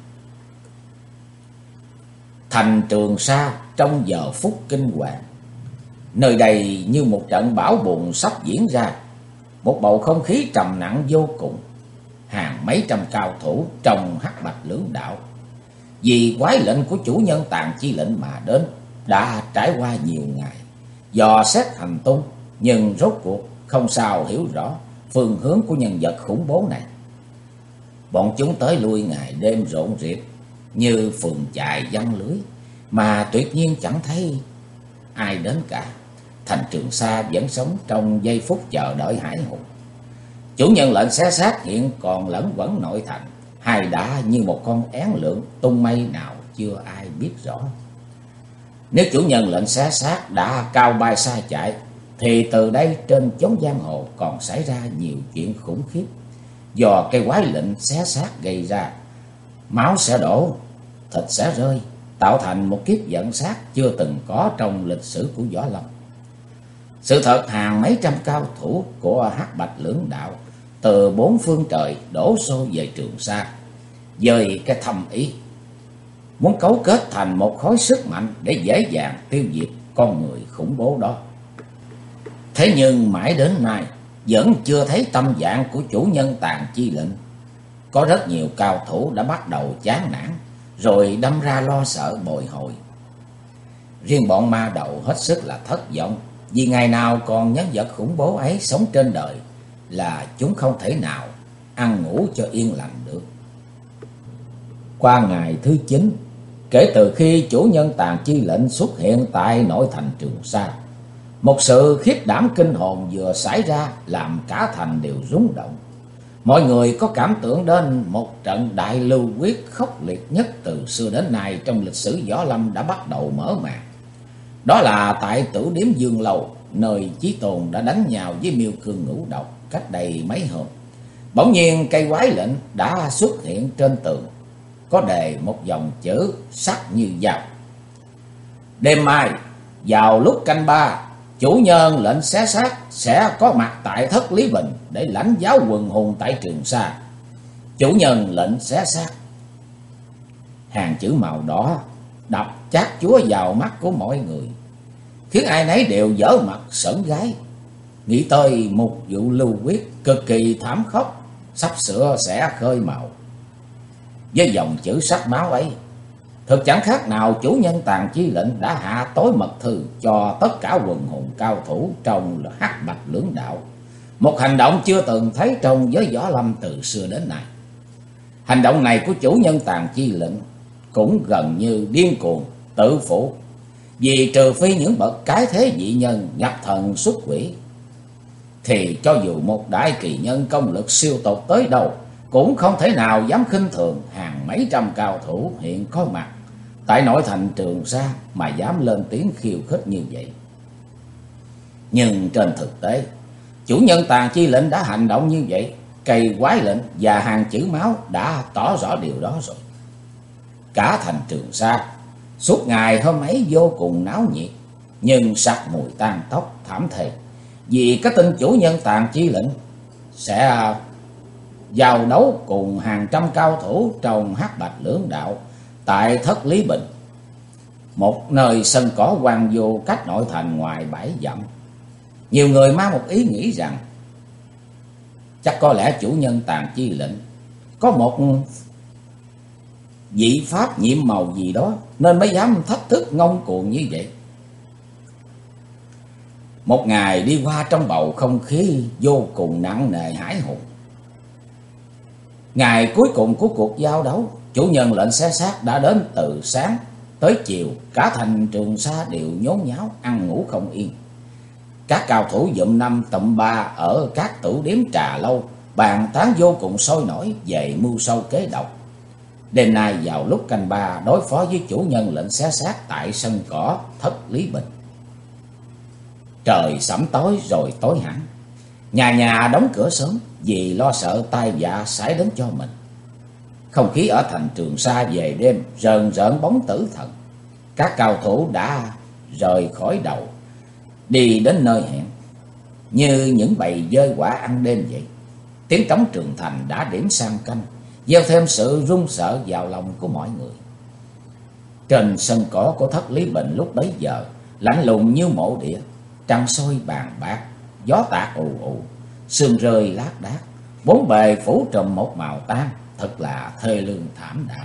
S1: Thành Trường Sa trong giờ phút kinh hoàng. Nơi đây như một trận bão bùng sắp diễn ra. Một bầu không khí trầm nặng vô cùng. Hàng mấy trăm cao thủ trong Hắc Bạch Lưỡng Đạo, vì quái lệnh của chủ nhân Tàn Chi lệnh mà đến, đã trải qua nhiều ngày dò xét hành tung, nhưng rốt cuộc không sao hiểu rõ phương hướng của nhân vật khủng bố này. Bọn chúng tới lui ngày đêm rộn rịp như phường chài giăng lưới, mà tuyệt nhiên chẳng thấy ai đến cả. Thành Trường Sa vẫn sống trong giây phút chờ đợi hải hùng. Chủ nhân lệnh xé xác hiện còn lẫn quẩn nội thành, hay đã như một con én lượn tung mây nào chưa ai biết rõ. Nếu chủ nhân lệnh xé xác đã cao bay xa chạy, thì từ đây trên chốn giang hồ còn xảy ra nhiều chuyện khủng khiếp do cây quái lệnh xé xác gây ra. Máu sẽ đổ, thịt sẽ rơi, tạo thành một kiếp giận sát chưa từng có trong lịch sử của Võ Lâm. Sự thật hàng mấy trăm cao thủ của Hắc Bạch Lưỡng Đạo từ bốn phương trời đổ xô về Trường Sa, với cái thâm ý muốn cấu kết thành một khối sức mạnh để dễ dàng tiêu diệt con người khủng bố đó. Thế nhưng mãi đến nay vẫn chưa thấy tâm dạng của chủ nhân Tàn Chi lệnh. Có rất nhiều cao thủ đã bắt đầu chán nản, rồi đâm ra lo sợ bồi hồi. Riêng bọn ma đầu hết sức là thất vọng, vì ngày nào còn nhân vật khủng bố ấy sống trên đời là chúng không thể nào ăn ngủ cho yên lành được. Qua ngày thứ 9, kể từ khi chủ nhân Tàn Chi lệnh xuất hiện tại nội thành Trường Sa, một sự khiếp đảm kinh hồn vừa xảy ra làm cả thành đều rung động. Mọi người có cảm tưởng đến một trận đại lưu quyết khốc liệt nhất từ xưa đến nay trong lịch sử Võ Lâm đã bắt đầu mở màn. Đó là tại Tử Điếm Dương Lầu, nơi Chí Tôn đã đánh nhau với Miêu Cương Ngũ Độc cách đây mấy hôm. Bỗng nhiên cây quái lệnh đã xuất hiện trên tường, có đề một dòng chữ sắc như dao: đêm mai vào lúc canh 3, chủ nhân lệnh xé xác sẽ có mặt tại Thất Lý Bình để lãnh giáo quần hùng tại Trường Sa. Chủ nhân lệnh xé xác. Hàng chữ màu đỏ đập chát chúa vào mắt của mọi người, khiến ai nấy đều dở mặt sởn gáy, nghĩ tới một vụ lưu quyết cực kỳ thảm khốc sắp sửa sẽ khơi mào. Với dòng chữ sắc máu ấy, thực chẳng khác nào chủ nhân Tàn Chi lệnh đã hạ tối mật thư cho tất cả quần hùng cao thủ trong Hắc Bạch Lưỡng Đạo, một hành động chưa từng thấy trong giới Võ Lâm từ xưa đến nay. Hành động này của chủ nhân Tàn Chi lệnh cũng gần như điên cuồng tự phụ, vì trừ phi những bậc cái thế dị nhân nhập thần xuất quỷ, thì cho dù một đại kỳ nhân công lực siêu tột tới đâu cũng không thể nào dám khinh thường hàng mấy trăm cao thủ hiện có mặt tại nội thành Trường Sa mà dám lên tiếng khiêu khích như vậy. Nhưng trên thực tế, chủ nhân Tàn Chi lệnh đã hành động như vậy, cây quái lệnh và hàng chữ máu đã tỏ rõ điều đó rồi. Cả thành Trường Sa suốt ngày hôm ấy vô cùng náo nhiệt, nhưng sặc mùi tan tóc thảm thề, vì cái tin chủ nhân Tàn Chi lệnh sẽ giao đấu cùng hàng trăm cao thủ trong Hắc Bạch Lưỡng Đạo tại Thất Lý Bình, một nơi sân cỏ hoang vu cách nội thành ngoài 7 dặm. Nhiều người mang một ý nghĩ rằng chắc có lẽ chủ nhân Tàn Chi lệnh có một vị pháp nhiệm màu gì đó nên mới dám thách thức ngông cuồng như vậy. Một ngày đi qua trong bầu không khí vô cùng nặng nề hãi hùng. Ngày cuối cùng của cuộc giao đấu, chủ nhân lệnh xé xác đã đến từ sáng tới chiều. Cả thành Trường Sa đều nhốn nháo, ăn ngủ không yên. Các cao thủ dụm năm tụm ba ở các tửu điếm trà lâu bàn tán vô cùng sôi nổi về mưu sâu kế độc. Đêm nay vào lúc canh ba đối phó với chủ nhân lệnh xé xác tại sân cỏ Thất Lý Bình. Trời sẫm tối rồi tối hẳn. Nhà nhà đóng cửa sớm vì lo sợ tai vạ xảy đến cho mình. Không khí ở thành Trường Sa về đêm rờn rợn bóng tử thần. Các cao thủ đã rời khỏi đầu, đi đến nơi hẹn, như những bầy dơi quả ăn đêm vậy. Tiếng trống Trường Thành đã điểm sang canh, gieo thêm sự run sợ vào lòng của mọi người. Trên sân cỏ của Thất Lý Bình lúc bấy giờ lạnh lùng như mộ địa. Trăng soi bàn bạc, gió tạt ù ù, sương rơi lác đác, bốn bề phủ trùm một màu tan, thật là thê lương thảm đạm.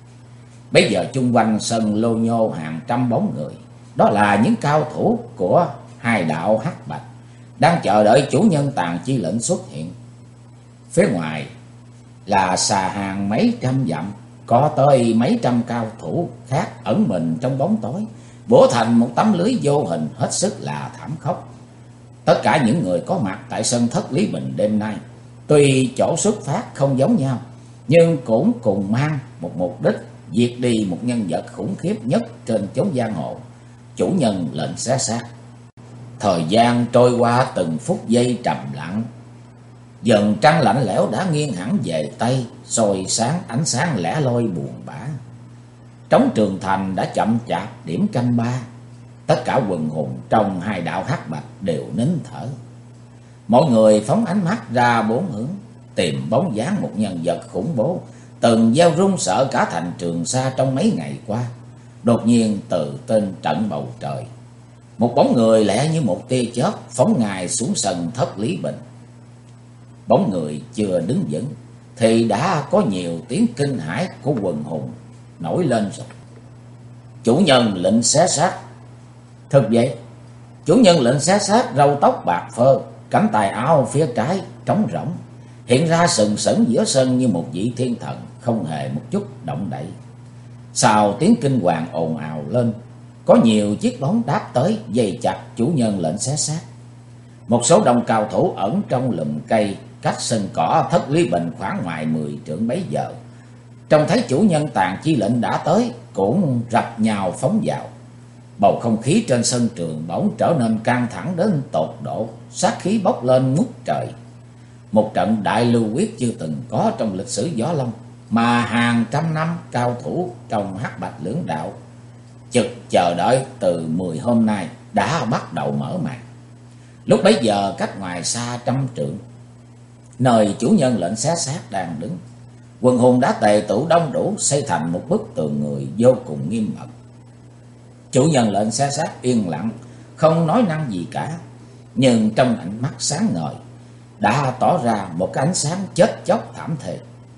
S1: Bây giờ chung quanh sân lô nhô hàng trăm bóng người, đó là những cao thủ của hai đạo hắc bạch, đang chờ đợi chủ nhân Tàn Chi Lệnh xuất hiện. Phía ngoài là xà hàng mấy trăm dặm, có tới mấy trăm cao thủ khác ẩn mình trong bóng tối, bổ thành một tấm lưới vô hình hết sức là thảm khốc. Tất cả những người có mặt tại sân Thất Lý Bình đêm nay, tuy chỗ xuất phát không giống nhau, nhưng cũng cùng mang một mục đích diệt đi một nhân vật khủng khiếp nhất trên chốn giang hồ, chủ nhân lệnh xé xác. Thời gian trôi qua từng phút giây trầm lặng. Dần trăng lạnh lẽo đã nghiêng hẳn về Tây, soi sáng ánh sáng lẻ loi buồn bã. Trống Trường Thành đã chậm chạp điểm canh ba. Tất cả quần hùng trong hai đạo hắc bạch đều nín thở. Mọi người phóng ánh mắt ra bốn hướng, tìm bóng dáng một nhân vật khủng bố từng gieo rung sợ cả thành Trường Sa trong mấy ngày qua. Đột nhiên từ trên trận bầu trời, một bóng người lẻ như một tia chớp phóng ngài xuống sân Thất Lý Bình. Bóng người chưa đứng vững thì đã có nhiều tiếng kinh hãi của quần hùng nổi lên rồi. Chủ nhân lệnh xé xác. Thực vậy, chủ nhân lệnh xé xác râu tóc bạc phơ, cánh tay áo phía trái trống rỗng, hiện ra sừng sững giữa sân như một vị thiên thần, không hề một chút động đậy. Sau tiếng kinh hoàng ồn ào lên, có nhiều chiếc bóng đáp tới dây chặt chủ nhân lệnh xé xác. Một số đông cao thủ ẩn trong lùm cây cách sân cỏ Thất Lý Bình khoảng ngoài 10 trượng bấy giờ, trông thấy chủ nhân Tàn Chi Lệnh đã tới, cũng rập nhào phóng vào. Bầu không khí trên sân trường bỗng trở nên căng thẳng đến tột độ, sát khí bốc lên ngút trời. Một trận đại lưu quyết chưa từng có trong lịch sử Võ Lâm, mà hàng trăm năm cao thủ trong hắc bạch lưỡng đạo chực chờ đợi từ 10 hôm nay đã bắt đầu mở màn. Lúc bấy giờ cách ngoài xa trăm trượng, nơi chủ nhân lệnh xé xác đang đứng, quần hùng đã tề tụ đông đủ, xây thành một bức tường người vô cùng nghiêm mật. Chủ nhân lệnh xé xác yên lặng, không nói năng gì cả, nhưng trong ánh mắt sáng ngời đã tỏ ra một cái ánh sáng chết chóc thảm thề.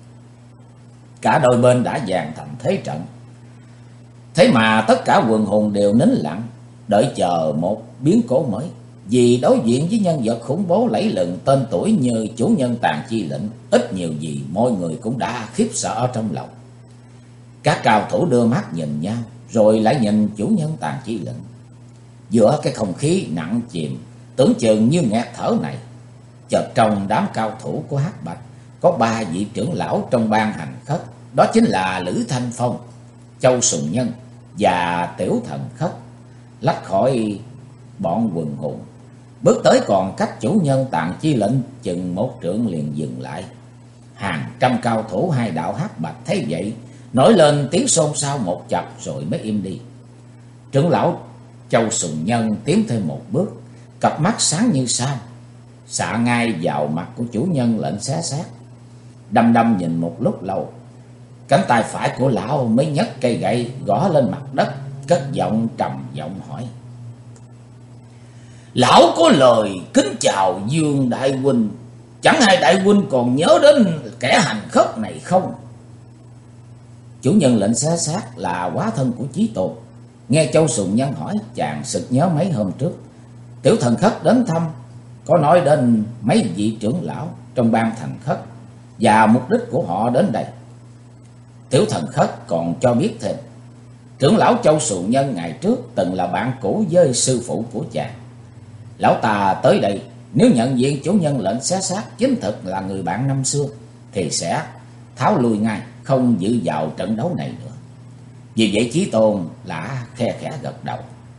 S1: Cả đôi bên đã dàn thành thế trận, thế mà tất cả quần hùng đều nín lặng, đợi chờ một biến cố mới. Vì đối diện với nhân vật khủng bố lẫy lừng tên tuổi như chủ nhân Tàn Chi Lệnh, ít nhiều gì mọi người cũng đã khiếp sợ trong lòng. Các cao thủ đưa mắt nhìn nhau, rồi lại nhìn chủ nhân Tàn Chi Lệnh. Giữa cái không khí nặng chìm, tưởng chừng như nghẹt thở này, chợt trong đám cao thủ của hắc bạch có 3 vị trưởng lão trong ban hành khất, đó chính là Lữ Thanh Phong, Châu Sùng Nhân và Tiểu Thần Khất, lách khỏi bọn quần hùng, bước tới còn cách chủ nhân Tàn Chi Lệnh chừng 1 trượng liền dừng lại. Hàng trăm cao thủ hai đạo hắc bạch thấy vậy, nổi lên tiếng xôn xao một chập rồi mới im đi. Trưởng lão Châu Sùng Nhân tiến thêm một bước, cặp mắt sáng như sao, xạ ngay vào mặt của chủ nhân lệnh xé xác. Đăm đăm nhìn một lúc lâu, cánh tay phải của lão mới nhấc cây gậy gõ lên mặt đất, cất giọng trầm giọng hỏi: "Lão có lời kính chào Dương đại huynh, chẳng hay đại huynh còn nhớ đến kẻ hành khất này không?" Chủ nhân lệnh xé xác là hóa thân của Chí Tôn. Nghe Châu Sùng Nhân hỏi, chàng sực nhớ mấy hôm trước Tiểu Thần Khất đến thăm, có nói đến mấy vị trưởng lão trong ban Thành Khất và mục đích của họ đến đây. Tiểu Thần Khất còn cho biết thêm, trưởng lão Châu Sù Nhân ngày trước từng là bạn cũ với sư phụ của chàng. Lão ta tới đây, nếu nhận diện chủ nhân lệnh xé xác chính thực là người bạn năm xưa, thì sẽ tháo lui ngay, không dự vào trận đấu này nữa. Vì vậy Chí Tôn là khe khẽ gật đầu.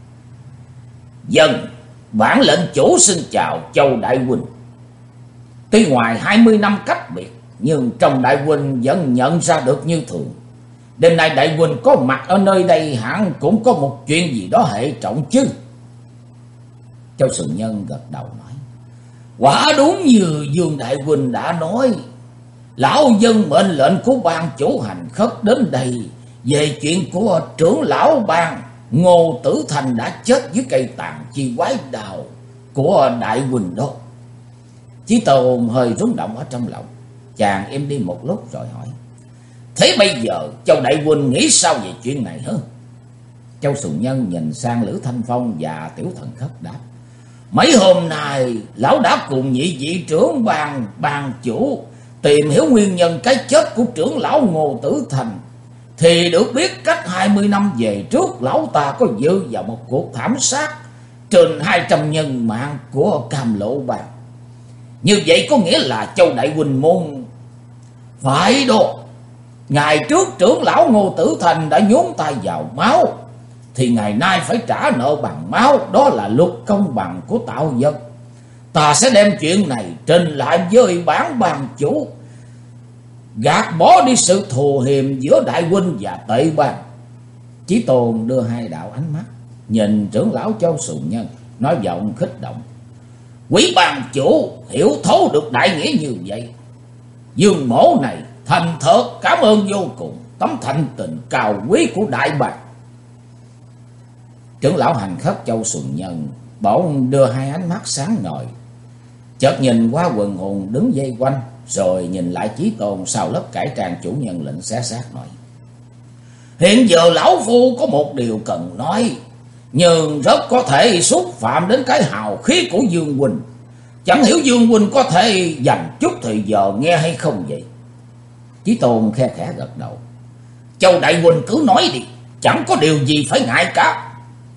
S1: Dân, bản lệnh chủ xin chào Châu đại huynh. Tuy ngoài 20 năm cách biệt, nhưng trong đại huynh vẫn nhận ra được như thường. Đêm nay đại huynh có mặt ở nơi đây hẳn cũng có một chuyện gì đó hệ trọng chứ. Châu Sù Nhân gật đầu nói, quả đúng như Dương đại huynh đã nói, lão dân mệnh lệnh của ban chủ hành khất đến đây về chuyện của trưởng lão ban Ngô Tử Thành đã chết dưới cây tàn chi quái đào của đại huynh đó. Chí Tôn hơi rung động ở trong lòng, chàng im đi một lúc rồi hỏi, thế bây giờ Châu đại huynh nghĩ sao về chuyện này hả? Châu Sù Nhân nhìn sang Lữ Thanh Phong và Tiểu Thần Khất đáp, mấy hôm nay lão đã cùng nhị vị trưởng ban chủ tìm hiểu nguyên nhân cái chết của trưởng lão Ngô Tử Thành, thì được biết cách 20 năm về trước lão ta có dự vào một cuộc thảm sát trên 200 nhân mạng của Cam Lộ Bang. Như vậy có nghĩa là Châu đại huynh môn phải đó. Ngày trước trưởng lão Ngô Tử Thành đã nhúng tay vào máu, thì ngày nay phải trả nợ bằng máu, đó là luật công bằng của tạo vật. Ta sẽ đem chuyện này trình lại với bản ban chủ, gạt bỏ đi sự thù hiềm giữa đại huynh và tệ bang. Chí Tôn đưa hai đạo ánh mắt nhìn trưởng lão Châu Sù Nhân, nói giọng khích động, quý ban chủ hiểu thấu được đại nghĩa như vậy. Dương mỗ này thành thật cảm ơn vô cùng tấm thanh tình cao quý của đại bang. Trưởng lão hành khất Châu Sù Nhân bỗng đưa hai ánh mắt sáng ngời, chợt nhìn qua quần hùng đứng vây quanh, rồi nhìn lại Chí Tôn sau lớp cải trang chủ nhân lệnh xé xác nói, hiện giờ lão phu có một điều cần nói, nhưng rất có thể xúc phạm đến cái hào khí của Dương huynh. Chẳng hiểu Dương huynh có thể dành chút thời giờ nghe hay không vậy? Chí Tôn khe khẽ gật đầu, Châu đại huynh cứ nói đi, chẳng có điều gì phải ngại cả.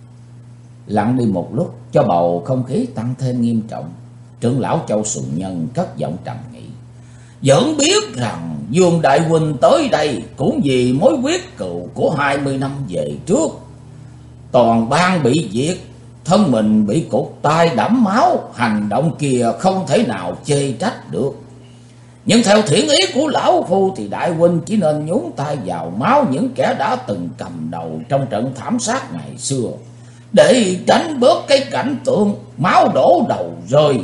S1: Lặng đi một lúc cho bầu không khí tăng thêm nghiêm trọng, trưởng lão Châu Sù Nhân cất giọng trầm nghị, vẫn biết rằng Dương đại huynh tới đây cũng vì mối quyết cừu của 20 năm về trước. Toàn ban bị diệt, thân mình bị cụt tay đẫm máu, hành động kia không thể nào chê trách được. Nhưng theo thiện ý của lão phu thì đại huynh chỉ nên nhúng tay vào máu những kẻ đã từng cầm đầu trong trận thảm sát ngày xưa, để tránh bớt cái cảnh tượng máu đổ đầu rơi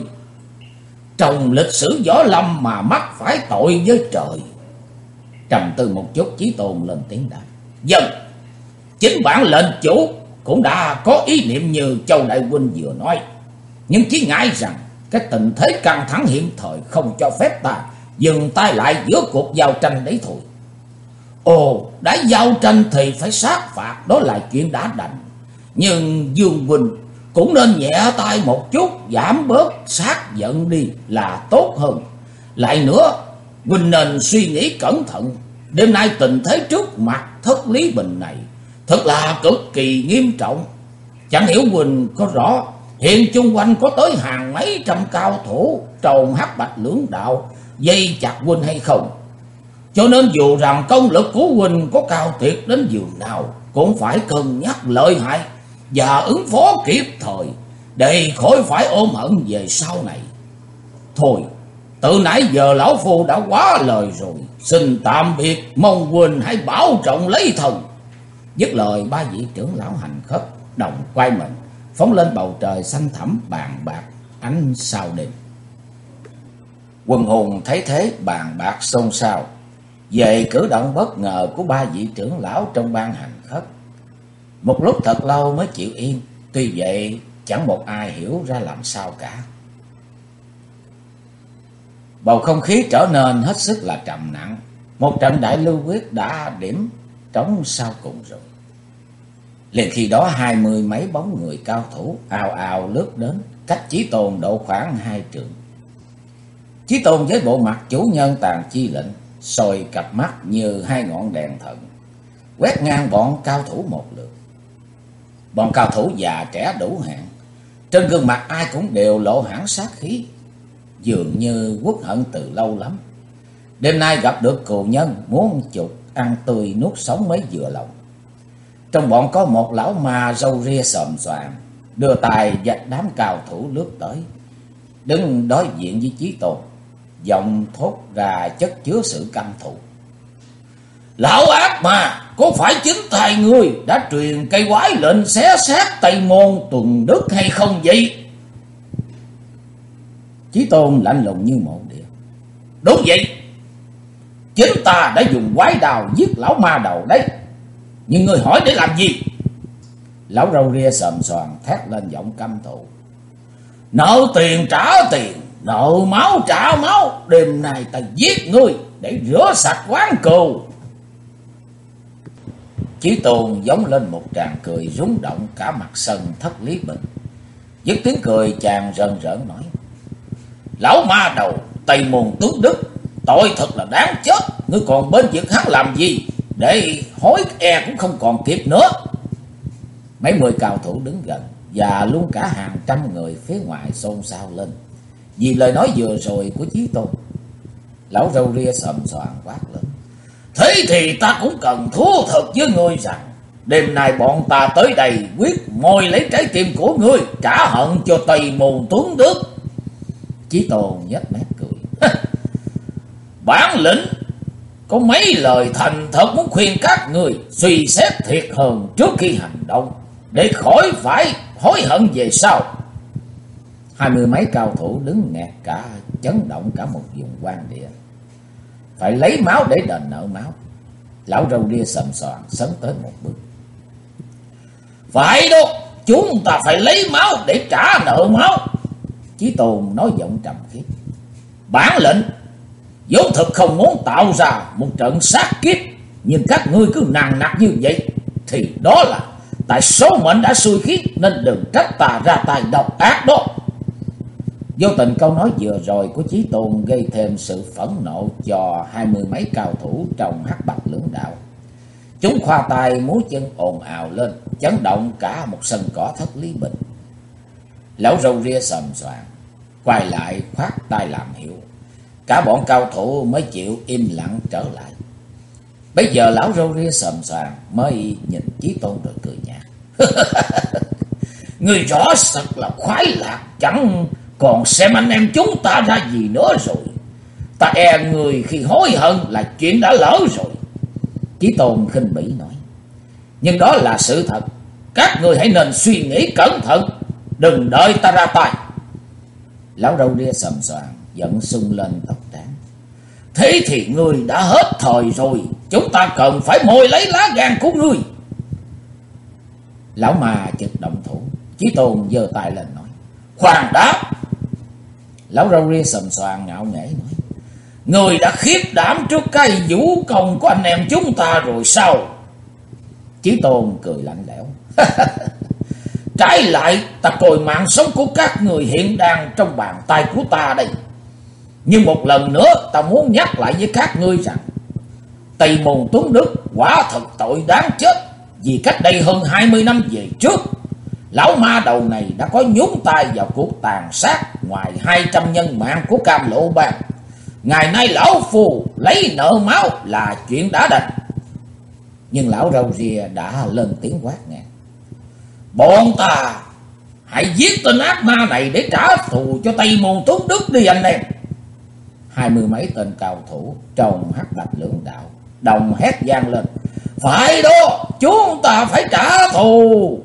S1: trong lịch sử võ lâm mà mắc phải tội với trời. Trầm tư một chút, Chí Tôn lên tiếng đáp, dân, chính bản lệnh chủ cũng đã có ý niệm như Châu đại huynh vừa nói, nhưng chỉ ngại rằng cái tình thế căng thẳng hiện thời không cho phép ta dừng tay lại giữa cuộc giao tranh đấy thôi. Ồ, đã giao tranh thì phải sát phạt, đó là chuyện đã đành. Nhưng Dương huynh cũng nên nhẹ tay một chút, giảm bớt sát giận đi là tốt hơn. Lại nữa, huynh nên suy nghĩ cẩn thận. Đêm nay tình thế trước mặt Thất Lý Bình này thật là cực kỳ nghiêm trọng. Chẳng hiểu huynh có rõ hiện chung quanh có tới hàng mấy trăm cao thủ trồn hắc bạch lưỡng đạo dây chặt huynh hay không. Cho nên dù rằng công lực của huynh có cao tuyệt đến giường nào, cũng phải cân nhắc lợi hại và ứng phó kịp thời, để khỏi phải ôm hận về sau này. Thôi, từ nãy giờ lão phu đã quá lời rồi, xin tạm biệt, mong huynh hãy bảo trọng lấy thần. Dứt lời, ba vị trưởng lão hành khất đồng quay mình phóng lên bầu trời xanh thẳm bàn bạc ánh sao đêm. Quần hùng thấy thế bàn bạc xôn xao về cử động bất ngờ của ba vị trưởng lão trong ban hành khất. Một lúc thật lâu mới chịu yên, tuy vậy chẳng một ai hiểu ra làm sao cả. Bầu không khí trở nên hết sức là trầm nặng. Một trận đại lưu quyết đã điểm trống sau cùng rồi. Liền khi đó 20 mấy bóng người cao thủ ào ào lướt đến, cách Chí Tôn độ khoảng 2 trượng. Chí Tôn với bộ mặt chủ nhân Tàn Chi Lệnh, soi cặp mắt như hai ngọn đèn thần, quét ngang bọn cao thủ một lượt. Bọn cao thủ già trẻ đủ hạng, trên gương mặt ai cũng đều lộ hẳn sát khí, dường như uất hận từ lâu lắm. Đêm nay gặp được cừu nhân, muốn chuột ăn tươi nuốt sống mới vừa lòng. Trong bọn có một lão ma râu ria xồm xoàm, đưa tay vạch đám cao thủ lướt tới, đứng đối diện với Chí Tôn, giọng thốt ra chất chứa sự căm thù. Lão ác mà, có phải chính tay ngươi đã truyền cây quái lệnh xé xác Tây Môn Tuần Đức hay không vậy? Chí Tôn lạnh lùng như một địa. Đúng vậy, chính ta đã dùng quái đào giết lão ma đầu đấy. Nhưng ngươi hỏi để làm gì? Lão râu ria xồm xoàm thét lên giọng căm thù. Nợ tiền trả tiền, nợ máu trả máu. Đêm nay ta giết ngươi để rửa sạch oán cừu. Chí Tôn giống lên một tràng cười rung động cả mặt sân Thất Lý Bình. Dứt tiếng cười, chàng rần rợn nói. Lão ma đầu Tây Môn Tướng Đức, tội thật là đáng chết. Ngươi còn bên vực hắn làm gì? Để hối e cũng không còn kịp nữa. Mấy mươi cao thủ đứng gần và luôn cả hàng trăm người phía ngoài xôn xao lên vì lời nói vừa rồi của Chí Tôn. Lão râu ria xồm xoàm quát lên. Thế thì ta cũng cần thú thật với ngươi rằng đêm nay bọn ta tới đây quyết moi lấy trái tim của ngươi, trả hận cho Tây Môn Tướng Đức. Chí Tôn nhếch mép cười. Bản lĩnh có mấy lời thành thật muốn khuyên các người suy xét thiệt hơn trước khi hành động, để khỏi phải hối hận về sau. 20 mấy cao thủ đứng nghẹt cả, chấn động cả một vùng quan địa. Phải lấy máu để đền nợ máu. Lão râu ria xồm xoàm sấn tới một bước. Phải đâu, chúng ta phải lấy máu để trả nợ máu. Chí Tôn nói giọng trầm khiết. Bản lệnh vốn thực không muốn tạo ra một trận sát kiếp, nhưng các ngươi cứ nằng nặc như vậy thì đó là tại số mệnh đã xui khiến, nên đừng trách ta ra tay độc ác đó. Vô tình câu nói vừa rồi của Chí Tôn gây thêm sự phẫn nộ cho 20 mấy cao thủ trong Hắc Bạch Lưỡng Đạo. Chúng khoa tay múa chân ồn ào lên, chấn động cả một sân cỏ Thất Lý Bình. Lão râu ria xồm xoàm quay lại khoát tay làm hiệu. Cả bọn cao thủ mới chịu im lặng trở lại. Bây giờ lão râu ria xồm xoàm mới nhìn Chí Tôn rồi cười nhạt. Người rõ thật là khoái lạc, chẳng còn xem anh em chúng ta ra gì nữa rồi. Ta e người khi hối hận là chuyện đã lỡ rồi. Chí Tôn khinh bỉ nói. Nhưng đó là sự thật. Các người hãy nên suy nghĩ cẩn thận, đừng đợi ta ra tay. Lão râu ria xồm xoàm giận sung lên tóc trán. Thế thì ngươi đã hết thời rồi, chúng ta cần phải moi lấy lá gan của ngươi. Lão ma chợt động thủ. Chí Tôn giơ tay lên nói. Khoan đã. Lão râu ria xồm xoàm ngạo nghễ nói. Ngươi đã khiếp đảm trước cái vũ công của anh em chúng ta rồi sao? Chí Tôn cười lạnh lẽo. Trái lại, ta coi mạng sống của các người hiện đang trong bàn tay của ta đây. Nhưng một lần nữa ta muốn nhắc lại với các ngươi rằng Tây Môn Tuấn Đức quả thật tội đáng chết. Vì cách đây hơn 20 năm về trước, lão ma đầu này đã có nhúng tay vào cuộc tàn sát ngoài 200 nhân mạng của Cam Lộ Bang. Ngày nay lão phù lấy nợ máu là chuyện đã đành. Nhưng lão râu ria đã lên tiếng quát ngang. Bọn ta hãy giết tên ác ma này để trả thù cho Tây Môn Tuấn Đức đi anh em. 20 mấy tên cao thủ trong Hắc Bạch Lưỡng Đạo đồng hét vang lên. Phải đó, chúng ta phải trả thù.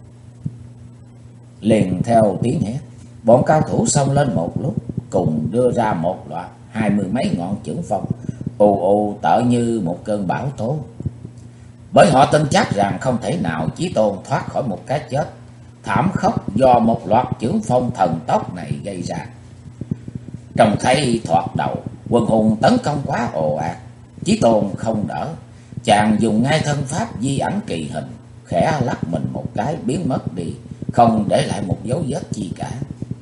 S1: Liền theo tiếng hét, bọn cao thủ xông lên một lúc, cùng đưa ra một loạt 20 mấy ngọn chưởng phong, ù ù tợ như một cơn bão tố. Bởi họ tin chắc rằng không thể nào Chí Tôn thoát khỏi một cái chết thảm khốc do một loạt chưởng phong thần tốc này gây ra. Trông thấy thoạt đầu quần hùng tấn công quá ồ ạt, Chí Tôn không đỡ, chàng dùng ngay thân pháp di ảnh kỳ hình, khẽ lắc mình một cái biến mất đi, không để lại một dấu vết chi cả.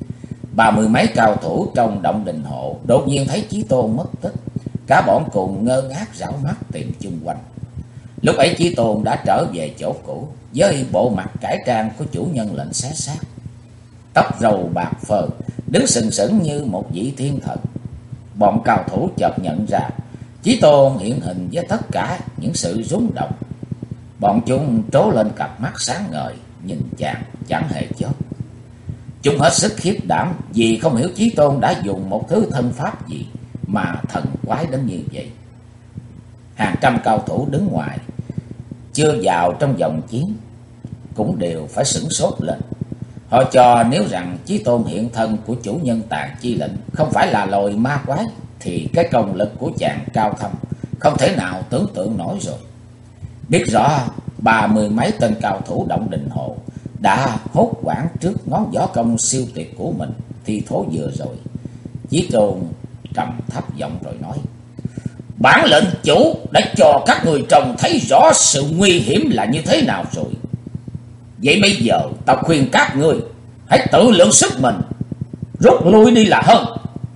S1: 30 mấy cao thủ trong động đình hộ đột nhiên thấy Chí Tôn mất tích, cả bọn cùng ngơ ngác rảo mắt tìm chung quanh. Lúc ấy Chí Tôn đã trở về chỗ cũ với bộ mặt cải trang của chủ nhân lệnh xé xác, tóc râu bạc phơ, đứng sừng sững như một vị thiên thần. Bọn cao thủ chợt nhận ra Chí Tôn hiện hình với tất cả những sự rung động. Bọn chúng trố lên cặp mắt sáng ngời nhìn chàng chẳng hề chớp. Chúng hết sức khiếp đảm vì không hiểu Chí Tôn đã dùng một thứ thân pháp gì mà thần quái đến như vậy. Hàng trăm cao thủ đứng ngoài chưa vào trong vòng chiến cũng đều phải sửng sốt lên. Họ cho nếu rằng Chí Tôn hiện thân của chủ nhân Tàn Chi Lệnh không phải là loài ma quái thì cái công lực của chàng cao thâm không thể nào tưởng tượng nổi rồi. Biết rõ 30 mấy tên cao thủ động đình hộ đã hốt hoảng trước ngón võ công siêu tuyệt của mình thì thố vừa rồi, Chí Tôn trầm thấp giọng rồi nói: Bản lệnh chủ đã cho các người trông thấy rõ sự nguy hiểm là như thế nào rồi. Vậy bây giờ tao khuyên các người hãy tự lượng sức mình, rút lui đi là hơn.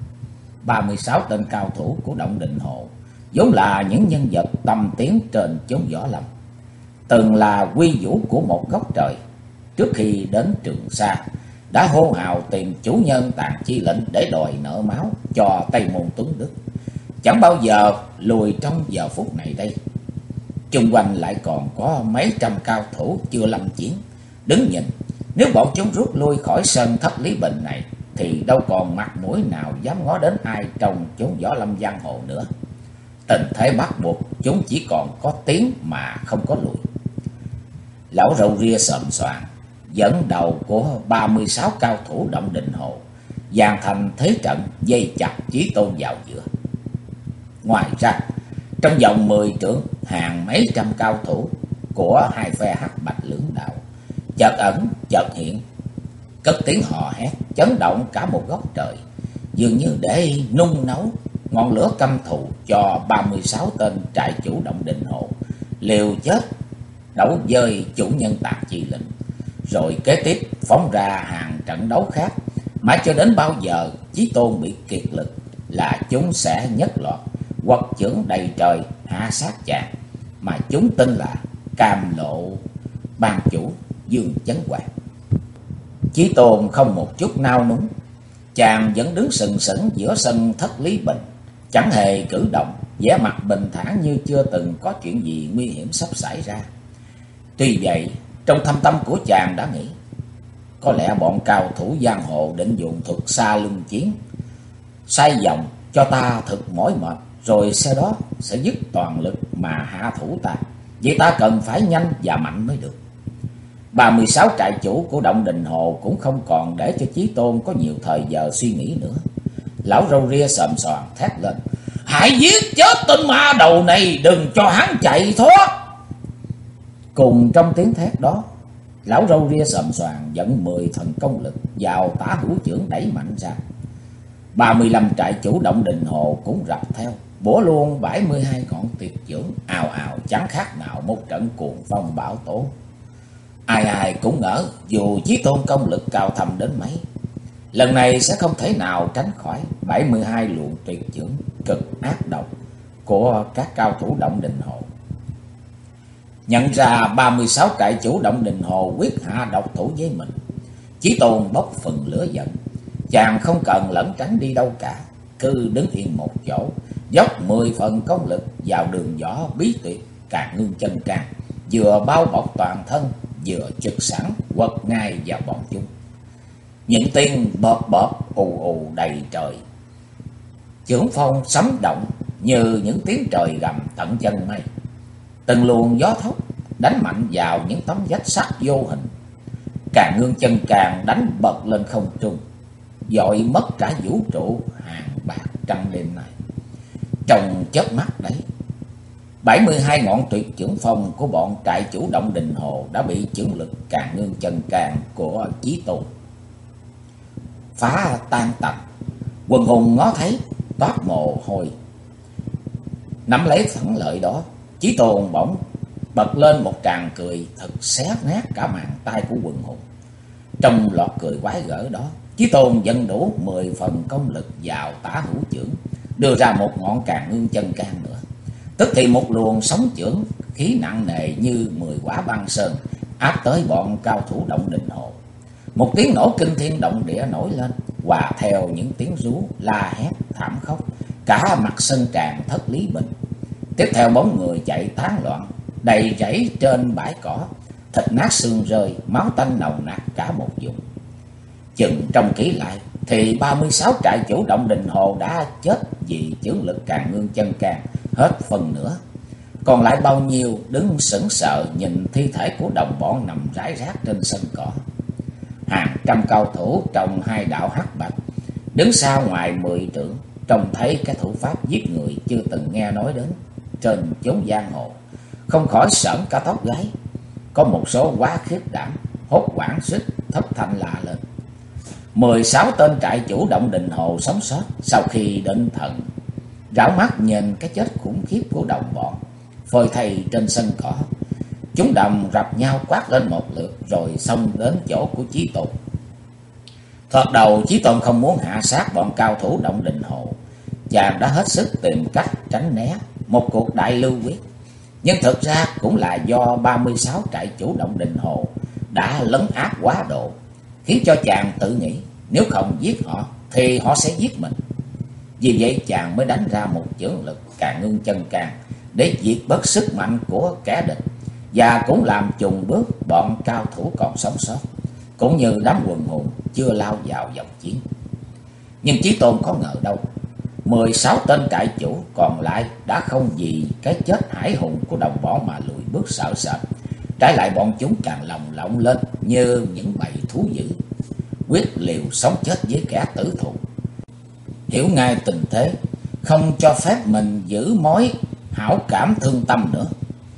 S1: 36 tên cao thủ của động đình hộ vốn là những nhân vật tầm tiếng trên chốn võ lâm, từng là quy vũ của một góc trời. Trước khi đến Trường Sa đã hô hào tìm chủ nhân Tàn Chi Lệnh để đòi nợ máu cho Tây Môn Tuấn Đức, chẳng bao giờ lùi trong giờ phút này đây. Chung quanh lại còn có mấy trăm cao thủ chưa lâm chiến đứng nhìn. Nếu bọn chúng rút lui khỏi sân Thất Lý Bình này thì đâu còn mặt mũi nào dám ngó đến ai trong chốn võ lâm giang hồ nữa. Tình thế bắt buộc chúng chỉ còn có tiến mà không có lùi. Lão râu ria xòm xoàm dẫn đầu của 36 cao thủ động đình hộ dàn thành thế trận dây chặt Chí Tôn vào giữa. Ngoài ra trong vòng 10 trượng, hàng mấy trăm cao thủ của hai phe Hắc Bạch lưỡng đạo chợt ẩn chợt hiện, cất tiếng hò hét chấn động cả một góc trời, dường như để nung nấu ngọn lửa căm thù cho 36 tên trại chủ động đình hộ liều chết đấu với chủ nhân Tàn Chi Lệnh, rồi kế tiếp phóng ra hàng trận đấu khác, mãi cho đến bao giờ Chí Tôn bị kiệt lực là chúng sẽ nhất loạt quật chưởng đầy trời hạ sát chàng, mà chúng tin là Cam Lộ ban chủ Dương Chấn Hoàng. Chí Tôn không một chút nao núng, chàng vẫn đứng sừng sững giữa sân Thất Lý Bình, chẳng hề cử động, vẻ mặt bình thản như chưa từng có chuyện gì nguy hiểm sắp xảy ra. Tuy vậy, trong thâm tâm của chàng đã nghĩ, có lẽ bọn cao thủ giang hồ định dùng thuật xa luân chiến, xoay vòng cho ta thực mỏi mệt, rồi sau đó sẽ dứt toàn lực mà hạ thủ ta. Vậy ta cần phải nhanh và mạnh mới được. 36 trại chủ của động đình hồ cũng không còn để cho Chí Tôn có nhiều thời giờ suy nghĩ nữa. Lão râu ria xòm xoàm thét lên: Hãy giết chết tên ma đầu này, đừng cho hắn chạy thoát. Cùng trong tiếng thét đó, lão râu ria xòm xoàm dẫn 10 thần công lực vào tả hữu chưởng đẩy mạnh ra. 35 trại chủ động đình hồ cũng rập theo, bổ luôn 72 ngọn tuyệt chưởng, ào ào chẳng khác nào một trận cuồng phong bão tố. Ai ai cũng ngỡ dù Chí Tôn công lực cao thâm đến mấy, lần này sẽ không thể nào tránh khỏi 72 luồng tuyệt chưởng cực ác độc của các cao thủ động đình hồ. Nhận ra 36 trại chủ động đình hồ quyết hạ độc thủ với mình, Chí Tôn bốc phần lửa giận. Chàng không cần lẩn tránh đi đâu cả, cứ đứng yên một chỗ, dốc 10 phần công lực vào đường võ bí tuyệt Càn Ngưng Chân Can, vừa bao bọc toàn thân, vừa trực sẵn quật ngay vào bọn chúng. Những tiếng bợp bợp ù ù đầy trời, chưởng phong sấm động như những tiếng trời gầm tận chân mây. Từng luồng gió thốc đánh mạnh vào những tấm vách sắt vô hình. Càn Ngưng Chân Can đánh bật lên không trung, dội mất cả vũ trụ hàng bạc trăng đêm này. Trong chớp mắt đấy, 72 ngọn tuyệt chưởng phong của bọn trại chủ động đình hồ đã bị chưởng lực Càn Ngưng Chân Can của Chí Tôn phá tan tành. Quần hùng ngó thấy toát mồ hôi. Nắm lấy thắng lợi đó, Chí Tôn bỗng bật lên một tràng cười thật xé nát cả màn tai của quần hùng. Trong loạt cười quái gở đó, Chí Tôn dần đủ 10 phần công lực vào tả hữu chưởng, đưa ra một ngọn Càn Ngương Chân Can nữa. Tức thì một luồng sóng chưởng khí nặng nề như 10 quả băng sơn áp tới bọn cao thủ Động Đình Hồ. Một tiếng nổ kinh thiên động địa nổi lên, hòa theo những tiếng rú la hét thảm khốc, cả mặt sân tràn thất lý bình. Tiếp theo bóng người chạy tán loạn, đầy rẫy trên bãi cỏ, thịt nát xương rơi, máu tanh nồng nặc cả một vùng. Chừng trông kỹ lại thì 36 trại chủ Động Đình Hồ đã chết vì chưởng lực Càn Ngương Chân Can hết phần nữa. Còn lại bao nhiêu đứng sững sờ nhìn thi thể của đồng bọn nằm rải rác trên sân cỏ. Hàng trăm cao thủ trong hai đạo hắc bạch đứng xa ngoài 10 trượng, trông thấy cái thủ pháp giết người chưa từng nghe nói đến trên chốn giang hồ, không khỏi sởn cả tóc gáy. Có một số quá khiếp đảm, hốt hoảng suýt thất thanh la lên. 16 tên trại chủ Động Đình Hồ sống sót sau khi định thần, rảo mắt nhìn cái chết khủng khiếp của đồng bọn phơi thây trên sân cỏ. Chúng đầm rập nhau quát lên một lượt rồi xông đến chỗ của Chí Tôn. Thoạt đầu Chí Tôn không muốn hạ sát bọn cao thủ Động Đình Hồ, chàng đã hết sức tìm cách tránh né một cuộc đại lưu quyết. Nhưng thực ra cũng là do 36 trại chủ Động Đình Hồ đã lấn áp quá độ, khiến cho chàng tự nghĩ nếu không giết họ thì họ sẽ giết mình. Vì vậy chàng mới đánh ra một chưởng lực Càn Ngương Chân Can để diệt bớt sức mạnh của kẻ địch, và cũng làm chùng bước bọn cao thủ còn sống sót, cũng như đám quần hùng chưa lao vào vòng chiến. Nhưng Chí Tôn có ngờ đâu, 16 tên trại chủ còn lại đã không vì cái chết hải hùng của đồng bọn mà lùi bước sợ sệt. Trái lại bọn chúng càng lồng lộng lên như những bầy thú dữ, quyết liều sống chết với kẻ tử thù. Hiểu ngay tình thế, không cho phép mình giữ mối hảo cảm thương tâm nữa,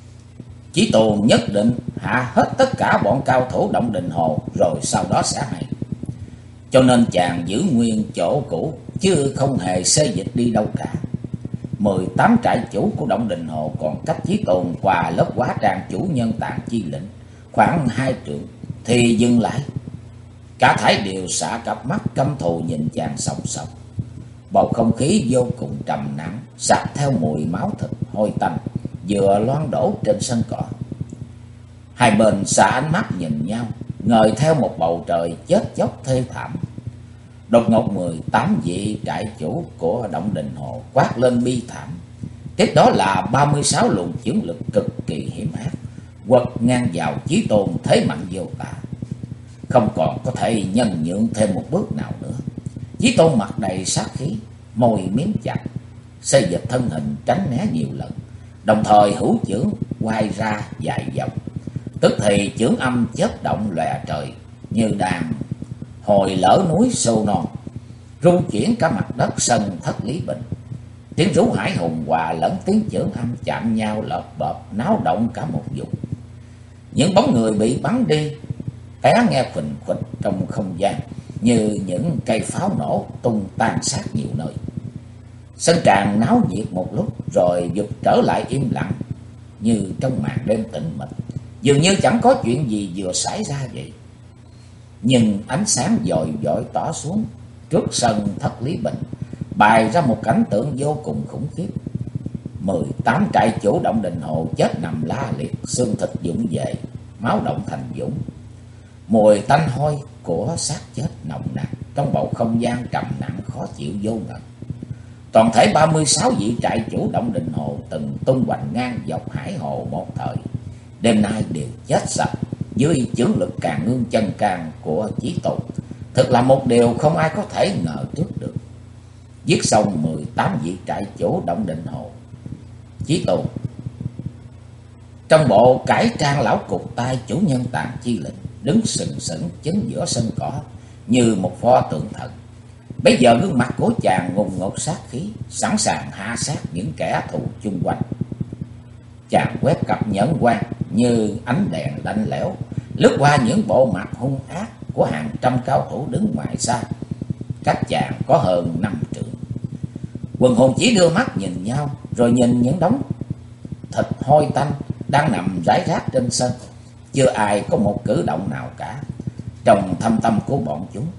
S1: Chí Tôn nhất định hạ hết tất cả bọn cao thủ Động Đình Hồ rồi sau đó sẽ hay. Cho nên chàng giữ nguyên chỗ cũ chứ không hề xê dịch đi đâu cả. 18 trại chủ của Động Đình Hồ còn cách Chí Tôn qua lớp hóa trang chủ Nhân Tạng Chi Lĩnh khoảng 2 trượng thì dừng lại. Cả thảy đều xả cặp mắt căm thù nhìn chàng sòng sọc. Bầu không khí vô cùng trầm nặng, sặc theo mùi máu thịt hôi tanh vừa loang đổ trên sân cỏ. Hai bên xả ánh mắt nhìn nhau, ngời theo một bầu trời chết chóc thê thảm. Đột ngột 18 vị trại chủ của Động Đình Hồ quát lên bi thảm. Tiếp đó là 36 luồng chưởng lực cực kỳ hiểm ác quật ngang vào Chí Tôn thế mạnh vô tả, không còn có thể nhân nhượng thêm một bước nào nữa. Chí Tôn mặt đầy sát khí, môi miếm chặt, xây dịch thân hình tránh né nhiều lần, đồng thời hữu chưởng quay ra dài vòng. Tức thì chưởng âm chớp động lòe trời như đàn hồi lở núi sâu non, rung chuyển cả mặt đất sân thất lý bình. Tiếng rú hải hùng hòa lẫn tiếng chưởng âm chạm nhau lợp bợp, náo động cả một vùng. Những bóng người bị bắn đi té nghe phình phịch trong không gian như những cây pháo nổ tung tan sát nhiều nơi. Sân tràng náo nhiệt một lúc rồi vụt trở lại im lặng như trong màn đêm tĩnh mịch, dường như chẳng có chuyện gì vừa xảy ra vậy. Nhưng ánh sáng dội dội tỏ xuống trước sân thất lý bình, bày ra một cảnh tượng vô cùng khủng khiếp. 18 trại chủ Động Đình Hồ chết nằm la liệt, xương thịt vụng về, máu động thành vũng. Mùi tanh hôi của xác chết nồng nặc trong bầu không gian trầm nặng khó chịu vô ngần. Toàn thể 36 vị trại chủ Động Đình Hồ từng tung hoành ngang dọc hải hồ một thời, đêm nay đều chết sạch dưới chưởng lực Càn Ngương Chân Can của Chí Tôn. Thực là một điều không ai có thể ngờ trước được. Giết xong 18 vị trại chủ Động Đình Hồ, Chí Tôn trong bộ cải trang lão cục tay chủ Nhân Tạng Chi Lĩnh đứng sừng sững chính giữa sân cỏ như một pho tượng thần. Bây giờ gương mặt của chàng ngùng ngột sát khí, sẵn sàng hạ sát những kẻ thù chung quanh. Chàng quét cặp nhẫn quan như ánh đèn lạnh lẽo lướt qua những bộ mặt hung ác của hàng trăm cao thủ đứng ngoài xa, cách chàng có hơn 5 trượng. Quần hùng chỉ đưa mắt nhìn nhau, rồi nhìn những đống thịt hôi tanh đang nằm rải rác trên sân. Chưa ai có một cử động nào cả. Trong thâm tâm của bọn chúng,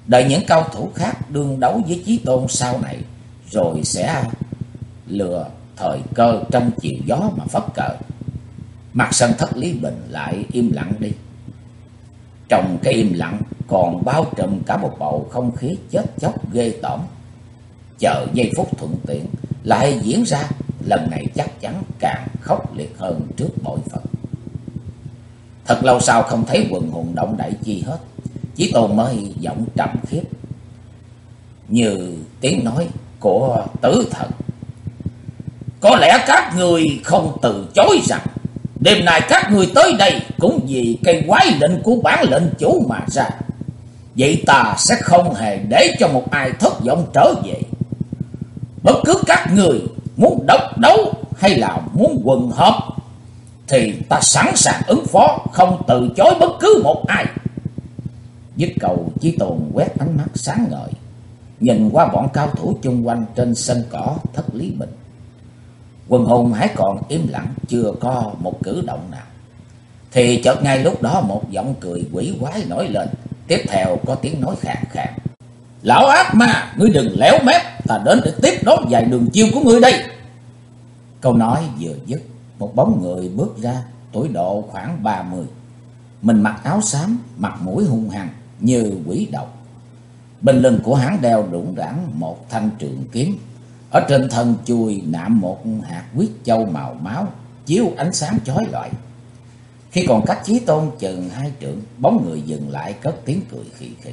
S1: đợi những cao thủ khác đương đấu với Chí Tôn sau này, rồi sẽ lừa thời cơ trong chiều gió mà phất cờ. Mặt sân thất Lý Bình lại im lặng đi. Trong cái im lặng còn bao trùm cả một bầu không khí chết chóc ghê tởm. Chờ giây phút thuận tiện lại diễn ra, lần này chắc chắn càng khốc liệt hơn trước bội phần. Thật lâu sau không thấy quần hùng động đậy chi hết, Chí Tôn mới giọng trầm khiếp như tiếng nói của tử thần: có lẽ các người không từ chối rằng đêm nay các người tới đây cũng vì cây quái lệnh của bản lệnh chủ mà ra. Vậy ta sẽ không hề để cho một ai thất vọng trở về. Bất cứ các người muốn độc đấu hay là muốn quần hợp thì ta sẵn sàng ứng phó, không từ chối bất cứ một ai. Dứt câu, Chí Tôn quét ánh mắt sáng ngời nhìn qua bọn cao thủ chung quanh trên sân cỏ thất Lý Bình. Quần hùng hãy còn im lặng, chưa có một cử động nào, thì chợt ngay lúc đó một giọng cười quỷ quái nổi lên. Tiếp theo có tiếng nói khàn khàn: lão ác ma, ngươi đừng léo mép, ta đến để tiếp đón vài đường chiêu của ngươi đây. Câu nói vừa dứt, một bóng người bước ra, tuổi độ khoảng 30, mình mặc áo xám, mặt mũi hung hăng như quỷ độc. Bên lưng của hắn đeo đủng đẳng một thanh trường kiếm, ở trên thân chui nạm một hạt huyết châu màu máu, chiếu ánh sáng chói lọi. Khi còn cách Chí Tôn chừng 2 trượng, bóng người dừng lại cất tiếng cười khì khì.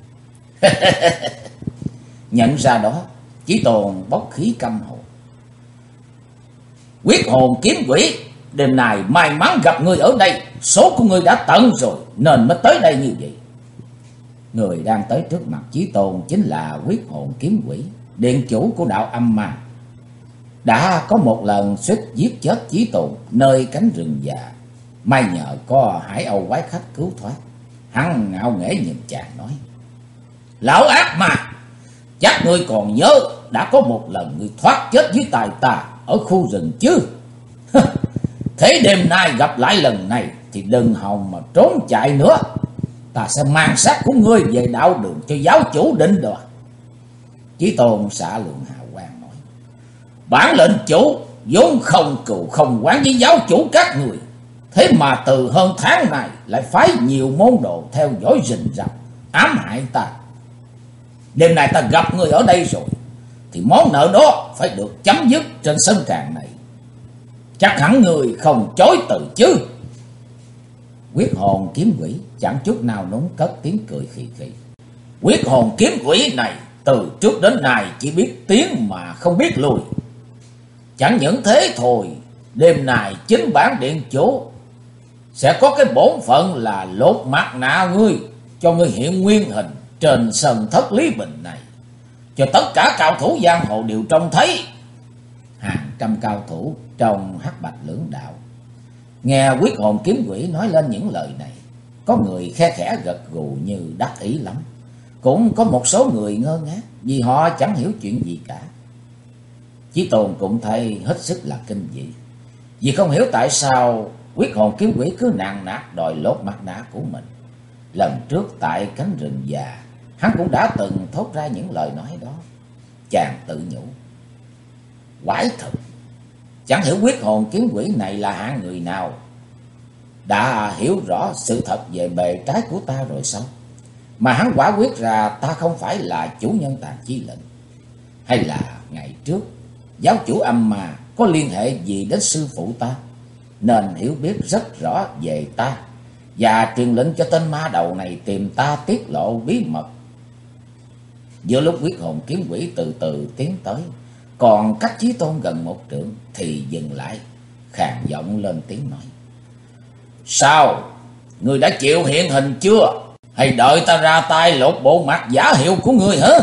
S1: Nhận ra đó, Chí Tôn bốc khí căm hồn: quyết hồn kiếm quỷ, đêm nay may mắn gặp ngươi ở đây, số của ngươi đã tận rồi nên mới tới đây như vậy. Người đang tới trước mặt Chí Tôn chính là quyết hồn kiếm quỷ, điện chủ của đạo âm ma, đã có một lần suýt giết chết Chí Tôn nơi cánh rừng già. May nhờ có Hải Âu quái khách cứu thoát. Hắn ngạo nghễ nhìn chàng nói: lão ác ma, chắc ngươi còn nhớ đã có một lần ngươi thoát chết dưới tay ta ở khu rừng chứ? Thế đêm nay gặp lại lần này thì đừng hòng mà trốn chạy nữa. Ta sẽ mang xác của ngươi về đạo đường cho giáo chủ định đoạt. Chí Tôn xạ lượng hào quang nói: bản lệnh chủ vốn không cừu không oán với giáo chủ các người, thế mà từ hơn tháng này lại phái nhiều môn đồ theo dõi rình rập ám hại ta. Đêm nay ta gặp người ở đây rồi thì món nợ đó phải được chấm dứt trên sân tràng này. Chắc hẳn người không chối từ chứ? Quyết hồn kiếm quỷ chẳng chút nào núng cất tiếng cười khì khì: quyết hồn kiếm quỷ này từ trước đến nay chỉ biết tiến mà không biết lùi. Chẳng những thế thôi, đêm nay chính bản điện chủ sẽ có cái bổn phận là lột mặt nạ ngươi, cho ngươi hiện nguyên hình trên sân thất Lý Bình này, cho tất cả cao thủ giang hồ đều trông thấy. Hàng trăm cao thủ trong Hắc Bạch Lưỡng Đạo nghe quyết hồn kiếm quỷ nói lên những lời này, có người khe khẽ gật gù như đắc ý lắm, cũng có một số người ngơ ngác vì họ chẳng hiểu chuyện gì cả. Chí Tôn cũng thấy hết sức là kinh dị, vì không hiểu tại sao quyết hồn kiếm quỷ cứ nàn nạt đòi lột mặt nạ của mình. Lần trước tại cánh rừng già, hắn cũng đã từng thốt ra những lời nói đó. Chàng tự nhủ: quái thật, chẳng hiểu quyết hồn kiếm quỷ này là hạng người nào, đã hiểu rõ sự thật về bề trái của ta rồi sao, mà hắn quả quyết ra ta không phải là chủ nhân Tàn Chi Lệnh. Hay là ngày trước giáo chủ âm mà có liên hệ gì đến sư phụ ta, nên hiểu biết rất rõ về ta và truyền lệnh cho tên ma đầu này tìm ta tiết lộ bí mật. Giữa lúc quyết hồn kiếm quỷ từ từ tiến tới, còn cách Chí Tôn gần 1 trượng thì dừng lại, khàn giọng lên tiếng nói: sao, ngươi đã chịu hiện hình chưa, hay đợi ta ra tay lột bộ mặt giả hiệu của ngươi hả?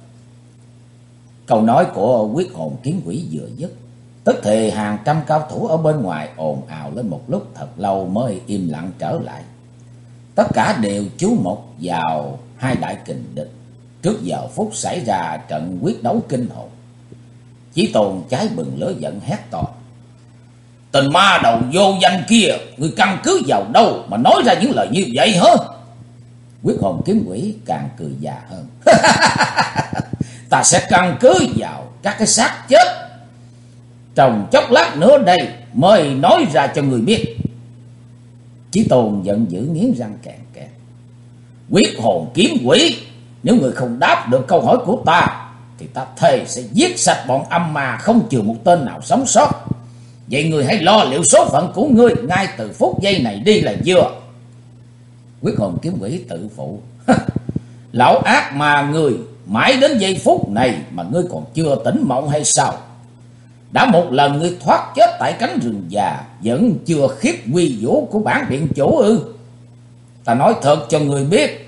S1: Câu nói của quyết hồn kiếm quỷ vừa dứt, tức thì hàng trăm cao thủ ở bên ngoài ồn ào lên một lúc thật lâu mới im lặng trở lại. Tất cả đều chú mục vào hai đại kình địch trước giờ phút xảy ra trận quyết đấu kinh hồn. Chí Tôn cháy bừng lửa giận hét to: tên ma đầu vô danh kia, ngươi căn cứ vào đâu mà nói ra những lời như vậy hả? Quyết hồn kiếm quỷ càng cười già hơn. Ta sẽ căn cứ vào các cái xác chết trong chốc lát nữa đây mới nói ra cho người biết. Chí Tôn giận dữ nghiến răng kẹt kẹt. Quyết hồn kiếm quỷ, nếu người không đáp được câu hỏi của ta thì ta thề sẽ giết sạch bọn âm ma, không chừa một tên nào sống sót. Vậy người hãy lo liệu số phận của ngươi ngay từ phút giây này đi là vừa. Quyết hồn kiếm quỷ tự phụ. Lão ác ma người, mãi đến giây phút này mà ngươi còn chưa tỉnh mộng hay sao? Đã một lần ngươi thoát chết tại cánh rừng già, vẫn chưa khiếp quy vũ của bản điện chủ ư? Ta nói thật cho ngươi biết,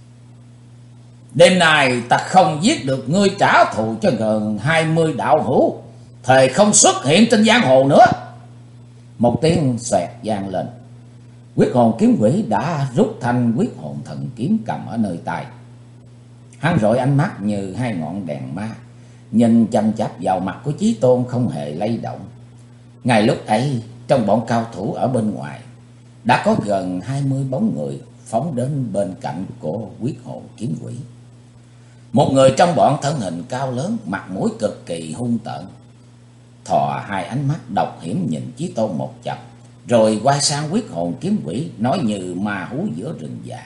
S1: đêm nay ta không giết được ngươi trả thù cho gần 20 đạo hữu, thề không xuất hiện trên giang hồ nữa. Một tiếng xoẹt vang lên. Quyết hồn kiếm quỷ đã rút thanh quyết hồn thần kiếm cầm ở nơi tay. Hắn rọi ánh mắt như hai ngọn đèn ma, nhìn chăm chăm vào mặt của Chí Tôn không hề lay động. Ngay lúc ấy, trong bọn cao thủ ở bên ngoài, đã có gần 20 bóng người phóng đến bên cạnh của quyết hồn kiếm quỷ. Một người trong bọn thân hình cao lớn, mặt mũi cực kỳ hung tợn, thò hai ánh mắt độc hiểm nhìn Chí Tôn một chập, rồi quay sang quyết hồn kiếm quỷ nói như ma hú giữa rừng già.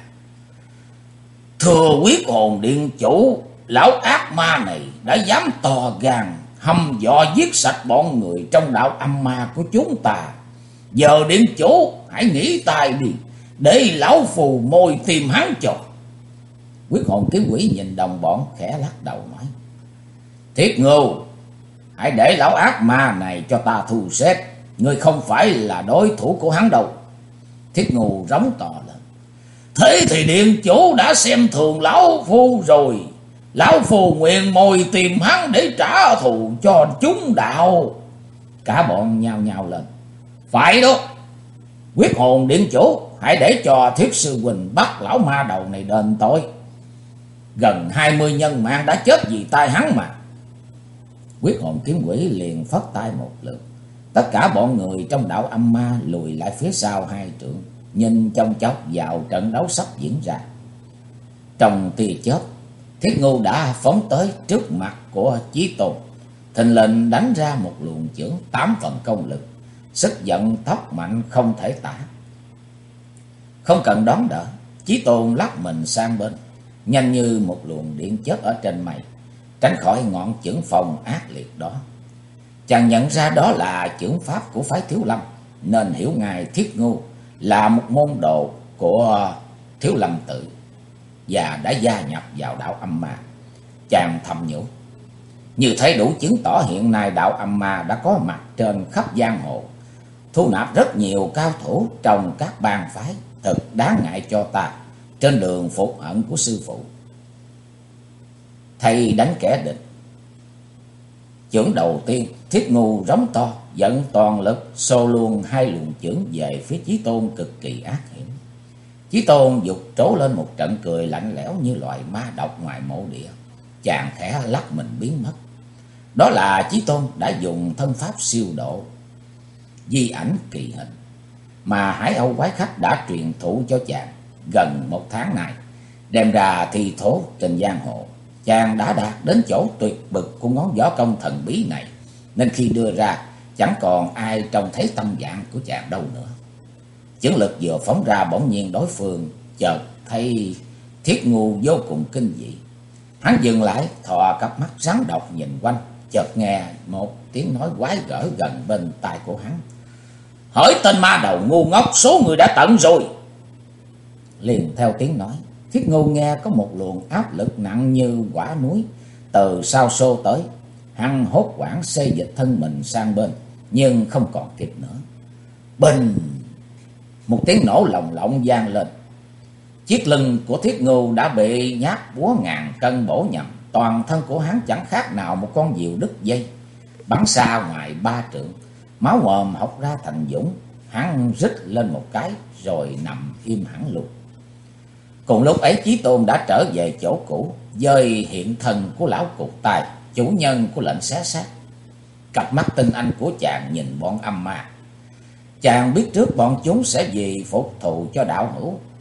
S1: Thưa quyết hồn điện chủ, lão ác ma này đã dám to gan hăm dọa giết sạch bọn người trong đạo âm ma của chúng ta. Giờ điện chủ hãy nghỉ tay đi, để lão phù môi tìm hắn cho. Quyết hồn kiếm quỷ nhìn đồng bọn khẽ lắc đầu nói. Thiết Ngưu, hãy để lão ác ma này cho ta thu xếp. Ngươi không phải là đối thủ của hắn đâu. Thiết Ngưu rống to lên. Thế thì điện chủ đã xem thường lão phu rồi. Lão phù nguyện mồi tìm hắn để trả thù cho chúng đạo. Cả bọn nhao nhao lên. Phải đó. Quyết hồn điện chủ, hãy để cho Thiết sư huynh bắt lão ma đầu này đền tội. Gần 20 nhân mạng đã chết vì tay hắn mà. Quyết hồn kiếm quỷ liền phất tay một lượt. Tất cả bọn người trong đạo âm ma lùi lại phía sau 2 trượng, nhìn chông chốc vào trận đấu sắp diễn ra. Trong tia chớp, Thiết Ngưu đã phóng tới trước mặt của Chí Tôn, thình lình đánh ra một luồng chưởng 8 phần công lực, sức giận tốc mạnh không thể tả. Không cần đón đỡ, Chí Tôn lắc mình sang bên, nhanh như một luồng điện chớp ở trên mây, tránh khỏi ngọn chưởng phòng ác liệt đó. Chàng nhận ra đó là chưởng pháp của phái Thiếu Lâm, nên hiểu ngay Thiết Ngưu là một môn đồ của Thiếu Lâm tự và đã gia nhập vào đạo âm ma. Chàng thầm nhủ, như thế đủ chứng tỏ hiện nay đạo âm ma đã có mặt trên khắp giang hồ, thu nạp rất nhiều cao thủ trong các bang phái, thật đáng ngại cho ta trên đường phục hận của sư phụ. Thầy đánh kẻ địch. Chưởng đầu tiên, Thiết Ngưu rống to, dẫn toàn lực xô luôn 2 luồng chưởng về phía Chí Tôn cực kỳ ác hiểm. Chí Tôn giục trố lên một trận cười lạnh lẽo như loài ma độc ngoài mộ địa. Chàng khẽ lắc mình biến mất. Đó là Chí Tôn đã dùng thân pháp siêu độ di ảnh kỳ hình mà Hải Âu quái khách đã truyền thụ cho chàng gần 1 tháng nay, đem ra thi thố trên giang hồ. Chàng đã đạt đến chỗ tuyệt bực của ngón võ công thần bí này, nên khi đưa ra chẳng còn ai trông thấy tâm dạng của chàng đâu nữa. Chưởng lực vừa phóng ra, bỗng nhiên đối phương chợt thấy Thiết Ngưu vô cùng kinh dị. Hắn dừng lại, thò cặp mắt rắn độc nhìn quanh, chợt nghe một tiếng nói quái gở gần bên tai của hắn. Hỡi tên ma đầu ngu ngốc, số người đã tận rồi. Liền theo tiếng nói, Thiết Ngưu nghe có một luồng áp lực nặng như quả núi từ sau xô tới. Hắn hốt hoảng xê dịch thân mình sang bên, nhưng không còn kịp nữa. Bình! Một tiếng nổ lồng lộng vang lên. Chiếc lưng của Thiết Ngưu đã bị nhát búa ngàn cân bổ nhầm. Toàn thân của hắn chẳng khác nào một con diều đứt dây, bắn xa ngoài 3 trượng. Máu mồm học ra thành dũng. Hắn rít lên một cái rồi nằm im hẳn luôn. Cùng lúc ấy, Chí Tôn đã trở về chỗ cũ, dời hiện thân của lão cụt tài, chủ nhân của lệnh xé xác. Cặp mắt tinh anh của chàng nhìn bọn âm ma. Chàng biết trước bọn chúng sẽ vì phục thù cho đạo hữu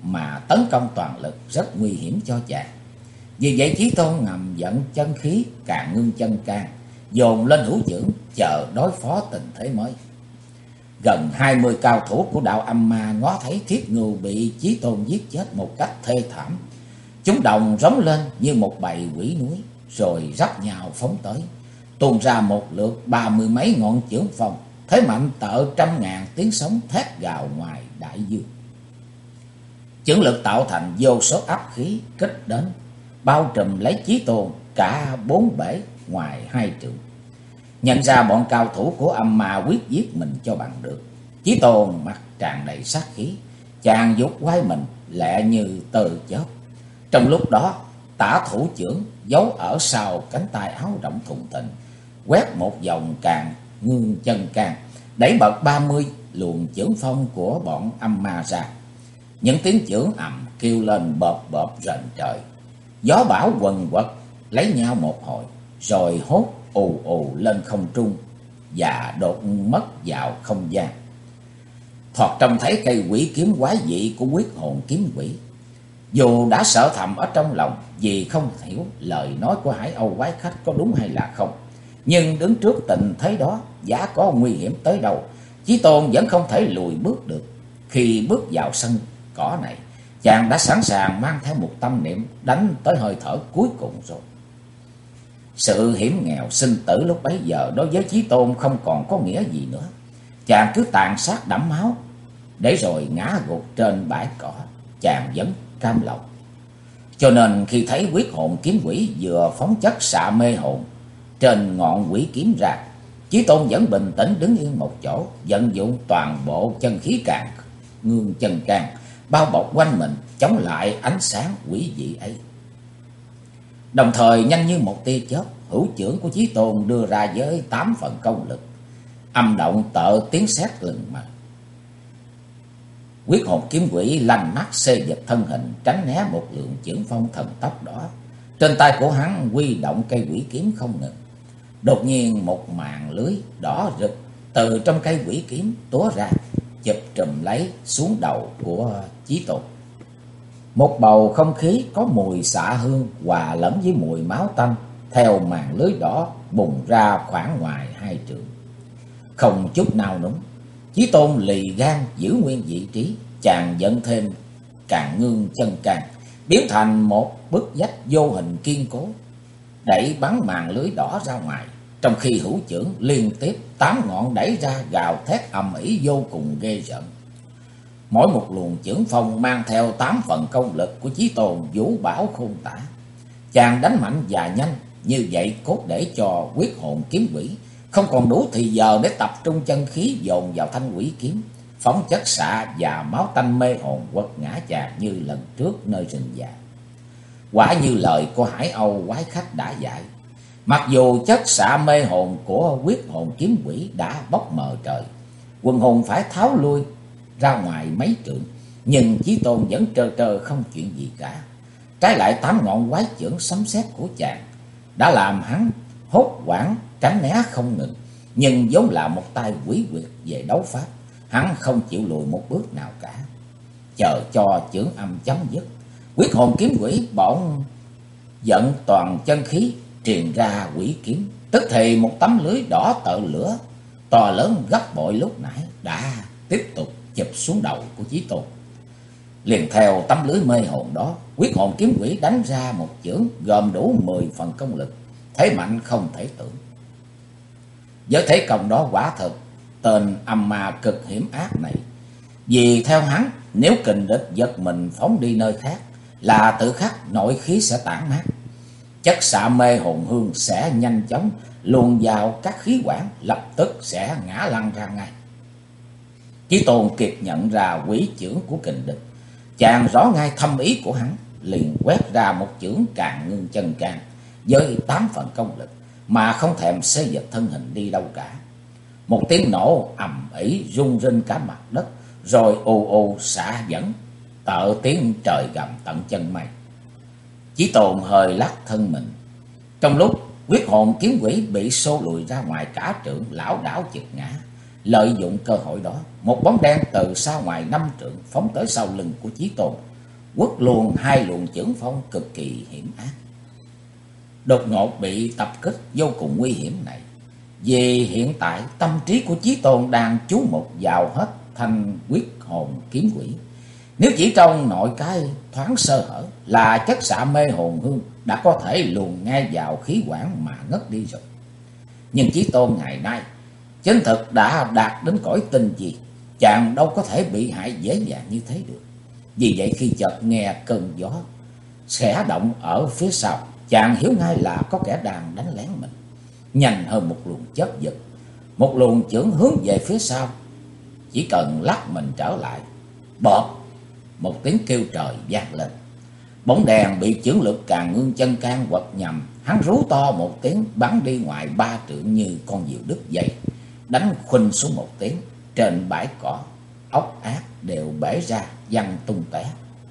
S1: mà tấn công toàn lực rất nguy hiểm cho chàng. Vì vậy Chí Tôn ngầm dẫn chân khí Càn Ngưng Chân Can dồn lên hữu chưởng, chờ đối phó tình thế mới. Gần 20 cao thủ của đạo Âm Ma ngó thấy Thiết Ngưu bị Chí Tôn giết chết một cách thê thảm. Chúng đồng rống lên như một bầy quỷ núi, rồi rắc nhau phóng tới, tuôn ra một lượt 30 mấy ngọn chưởng phong, thế mạnh tợ trăm ngàn tiếng sóng thét gào ngoài đại dương. Chưởng lực tạo thành vô số áp khí kích đến, bao trùm lấy Chí Tôn cả 4 bể ngoài 2 trượng. Nhận ra bọn cao thủ của Âm Ma quyết giết mình cho bằng được, Chí Tôn mặt tràn đầy sát khí, chàng giục quay mình lẹ như tơ chớp. Trong lúc đó, tả thủ chưởng giấu ở sau cánh tay áo rộng thùng thình, quét một vòng Càn Ngưng Chân Can, đẩy bật 30 luồng chưởng phong của bọn Âm Ma ra. Những tiếng chưởng ầm kêu lên bợp bợp rền trời. Gió bão quần quật lấy nhau một hồi, rồi hốt ù ù lên không trung và đột mất vào không gian. Thoạt trông thấy cây quỷ kiếm quái dị của Quyết Hồn Kiếm Quỷ. Dù đã sợ thầm ở trong lòng vì không hiểu lời nói của Hải Âu quái khách có đúng hay là không, nhưng đứng trước tình thế đó, giá có nguy hiểm tới đâu, Chí Tôn vẫn không thể lùi bước được. Khi bước vào sân cỏ này, chàng đã sẵn sàng mang theo một tâm niệm đánh tới hơi thở cuối cùng rồi. Sự hiểm nghèo sinh tử lúc bấy giờ đối với Chí Tôn không còn có nghĩa gì nữa. Chàng cứ tàn sát đẫm máu, để rồi ngã gục trên bãi cỏ, chàng vẫn cam lòng. Cho nên khi thấy Quyết Hồn Kiếm Quỷ vừa phóng chất xạ mê hồn trên ngọn quỷ kiếm ra, Chí Tôn vẫn bình tĩnh đứng yên một chỗ, vận dụng toàn bộ chân khí Càn Ngưng Chân Can bao bọc quanh mình, chống lại ánh sáng quỷ dị ấy. Đồng thời nhanh như một tia chớp, hữu chưởng của Chí Tôn đưa ra với 8 phần công lực, âm động tợ tiếng sét lừng mà. Quyết Hồn Kiếm Quỷ lành mắt xê dịch thân hình, tránh né một lượng chưởng phong thần tốc đó. Trên tay của hắn huy động cây quỷ kiếm không ngừng. Đột nhiên một màn lưới đỏ rực từ trong cây quỷ kiếm túa ra, chụp trùm lấy xuống đầu của Chí Tôn. Một bầu không khí có mùi xạ hương hòa lẫn với mùi máu tanh theo màn lưới đỏ bùng ra khoảng ngoài 2 trượng. Không chút nào núng, Chí Tôn lì gan giữ nguyên vị trí, chàng dẫn thêm Càn Ngưng Chân Can, biến thành một bức vách vô hình kiên cố, đẩy bắn màn lưới đỏ ra ngoài. Trong khi hữu chưởng liên tiếp 8 ngọn đẩy ra gào thét ầm ĩ vô cùng ghê rợn. Mỗi một luồng chưởng phong mang theo 8 phần công lực của Chí Tôn vũ bão khôn tả. Chàng đánh mạnh và nhanh như vậy cốt để cho Quyết Hồn Kiếm Quỷ không còn đủ thì giờ để tập trung chân khí dồn vào thanh quỷ kiếm, phóng chất xạ và máu tanh mê hồn quật ngã chàng như lần trước nơi rừng già. Quả như lời của Hải Âu quái khách đã dạy, mặc dù chất xạ mê hồn của Quyết Hồn Kiếm Quỷ đã bốc mờ trời, quần hồn phải tháo lui ra ngoài mấy trượng, nhưng Chí Tôn vẫn trơ trơ không chuyện gì cả. Trái lại 8 ngọn quái chưởng sấm sét của chàng đã làm hắn hốt hoảng tránh né không ngừng, nhưng vốn là một tay quỷ quyệt về đấu pháp, hắn không chịu lùi một bước nào cả. Chờ cho chưởng âm chấm dứt, Quyết Hồn Kiếm Quỷ bỗng vận toàn chân khí truyền ra quỷ kiếm, tức thì một tấm lưới đỏ tợ lửa to lớn gấp bội lúc nãy đã tiếp tục chụp xuống đầu của Chí Tôn. Liền theo tấm lưới mê hồn đó, Quyết Hồn Kiếm Quỷ đánh ra một chưởng gồm đủ 10 phần công lực, thế mạnh không thể tưởng. Với thế công đó quả thật tên Âm Ma cực hiểm ác này, vì theo hắn, nếu kình địch giật mình phóng đi nơi khác là tự khắc nội khí sẽ tản mát, chất xạ mê hồn hương sẽ nhanh chóng luồn vào các khí quản, lập tức sẽ ngã lăn ra ngay. Chí Tôn kịp nhận ra quỷ chưởng của kình địch, chàng rõ ngay thâm ý của hắn, liền quét ra một chưởng Càn Ngưng Chân Can với 8 phần công lực, mà không thèm xê dịch thân hình đi đâu cả. Một tiếng nổ ầm ĩ rung rinh cả mặt đất, rồi ù ù xạ dẫn, tợ tiếng trời gầm tận chân mây. Chí Tôn hơi lắc thân mình. Trong lúc Quyết Hồn Kiếm Quỷ bị xô lùi ra ngoài cả trượng, lảo đảo chực ngã. Lợi dụng cơ hội đó, một bóng đen từ xa ngoài 5 trượng phóng tới sau lưng của Chí Tôn, quất luôn hai luồng chưởng phong cực kỳ hiểm ác. Đột ngột bị tập kích vô cùng nguy hiểm này, vì hiện tại tâm trí của Chí Tôn đang chú mục vào hết thanh quyết hồn kiếm quỷ. Nếu chỉ trong nội cái thoáng sơ hở là chất xạ mê hồn hương đã có thể luồn ngay vào khí quản mà ngất đi rồi. Nhưng Chí Tôn ngày nay chính thực đã đạt đến cõi tinh gì, chàng đâu có thể bị hại dễ dàng như thế được. Vì vậy khi chợt nghe cơn gió khẽ động ở phía sau, chàng hiểu ngay là có kẻ đang đánh lén mình. Nhanh hơn một luồng chớp giật, một luồng chưởng hướng về phía sau, chỉ cần lắc mình trở lại, bọt một tiếng kêu trời vang lên. Bóng đèn bị chưởng lực Càn Ngương Chân Can quật nhầm, hắn rú to một tiếng bắn đi ngoài 3 trượng như con diều đứt dây, đánh khuynh xuống một tiếng. Trên bãi cỏ, ốc ác đều bể ra văng tung tóe.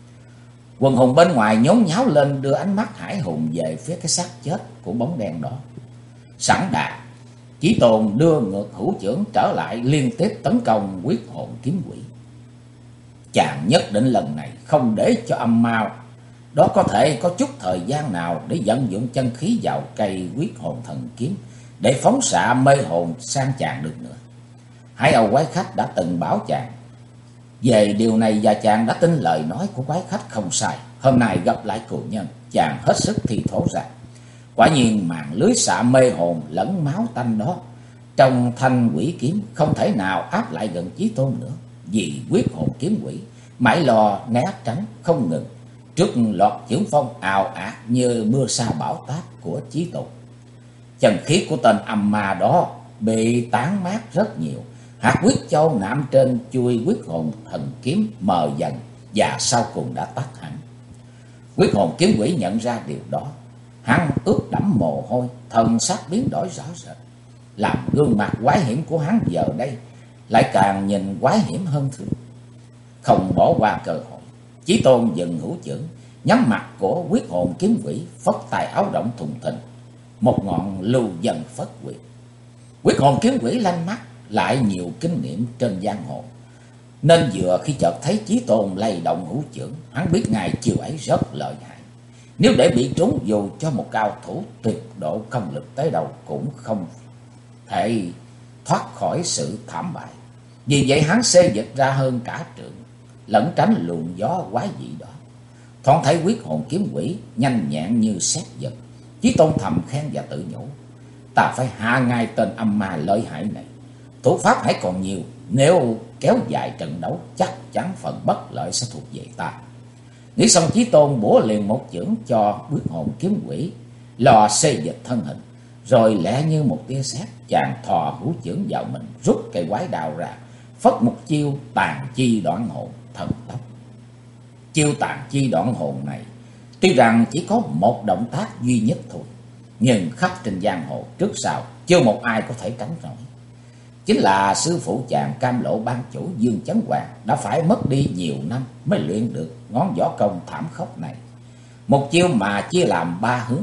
S1: Quần hùng bên ngoài nhốn nháo lên, đưa ánh mắt hải hùng về phía cái xác chết của bóng đen đó. Sẵn đà, Chí Tôn đưa ngược hữu chưởng trở lại, liên tiếp tấn công quyết hồn kiếm quỷ. Chàng nhất định lần này không để cho âm mao đó có thể có chút thời gian nào để vận dụng chân khí vào cây quyết hồn thần kiếm để phóng xạ mê hồn sang chàng được nữa. Hải Âu quái khách đã từng bảo chàng về điều này, và chàng đã tin lời nói của quái khách không sai. Hôm nay gặp lại cừu nhân, chàng hết sức thi thố ra. Quả nhiên màn lưới xạ mê hồn lẫn máu tanh đó trong thanh quỷ kiếm không thể nào áp lại gần Chí Tôn nữa, vì quyết hồn kiếm quỷ mãi lo né tránh không ngừng trước loạt chưởng phong ào ạt như mưa sa bão táp của Chí Tôn. Chân khí của tên âm ma đó bị tán mát rất nhiều. Hạt quyết châu nạm trên chuôi quyết hồn thần kiếm mờ dần và sau cùng đã tắt hẳn. Quyết hồn kiếm quỷ nhận ra điều đó, hắn ướt đẫm mồ hôi, thần sắc biến đổi rõ rệt, làm gương mặt quái hiểm của hắn giờ đây lại càng nhìn quái hiểm hơn thường. Không bỏ qua cơ hội, Chí Tôn dừng hữu chưởng, nhắm mặt của quyết hồn kiếm quỷ, phất tài áo động thùng thình, một ngọn lưu dần phất quyệt. Quyết hồn kiếm quỷ lanh mắt lại nhiều kinh nghiệm trên giang hồ, nên vừa khi chợt thấy Chí Tôn lay động hữu chưởng, hắn biết ngài chiêu ấy rất lợi hại. Nếu để bị trúng, dù cho một cao thủ tuyệt độ công lực tới đâu cũng không thể thoát khỏi sự thảm bại. Vì vậy hắn xê dịch ra hơn cả trượng, lẩn tránh luồng gió quái dị đó. Thoáng thấy quyết hồn kiếm quỷ nhanh nhẹn như sét giật, Chí Tôn thầm khen và tự nhủ: ta phải hạ ngay tên âm ma lợi hại này. Thủ pháp hãy còn nhiều, nếu kéo dài trận đấu chắc chắn phần bất lợi sẽ thuộc về ta. Nghĩ xong, Chí Tôn bủa liền một chưởng cho quyết hồn kiếm quỷ lò xê dịch thân hình, rồi lẹ như một tia sét, chàng thò hữu chưởng vào mình, rút cây quái đao ra, phất một chiêu tàn chi đoạn hồn thần tốc. Chiêu tàn chi đoạn hồn này tuy rằng chỉ có một động tác duy nhất thôi, nhưng khắp trên giang hồ trước sau chưa một ai có thể tránh nổi. Chính là sư phụ chàng Cam Lộ ban chủ Dương Chấn Hoàng đã phải mất đi nhiều năm mới luyện được ngón võ công thảm khốc này. Một chiêu mà chia làm 3 hướng,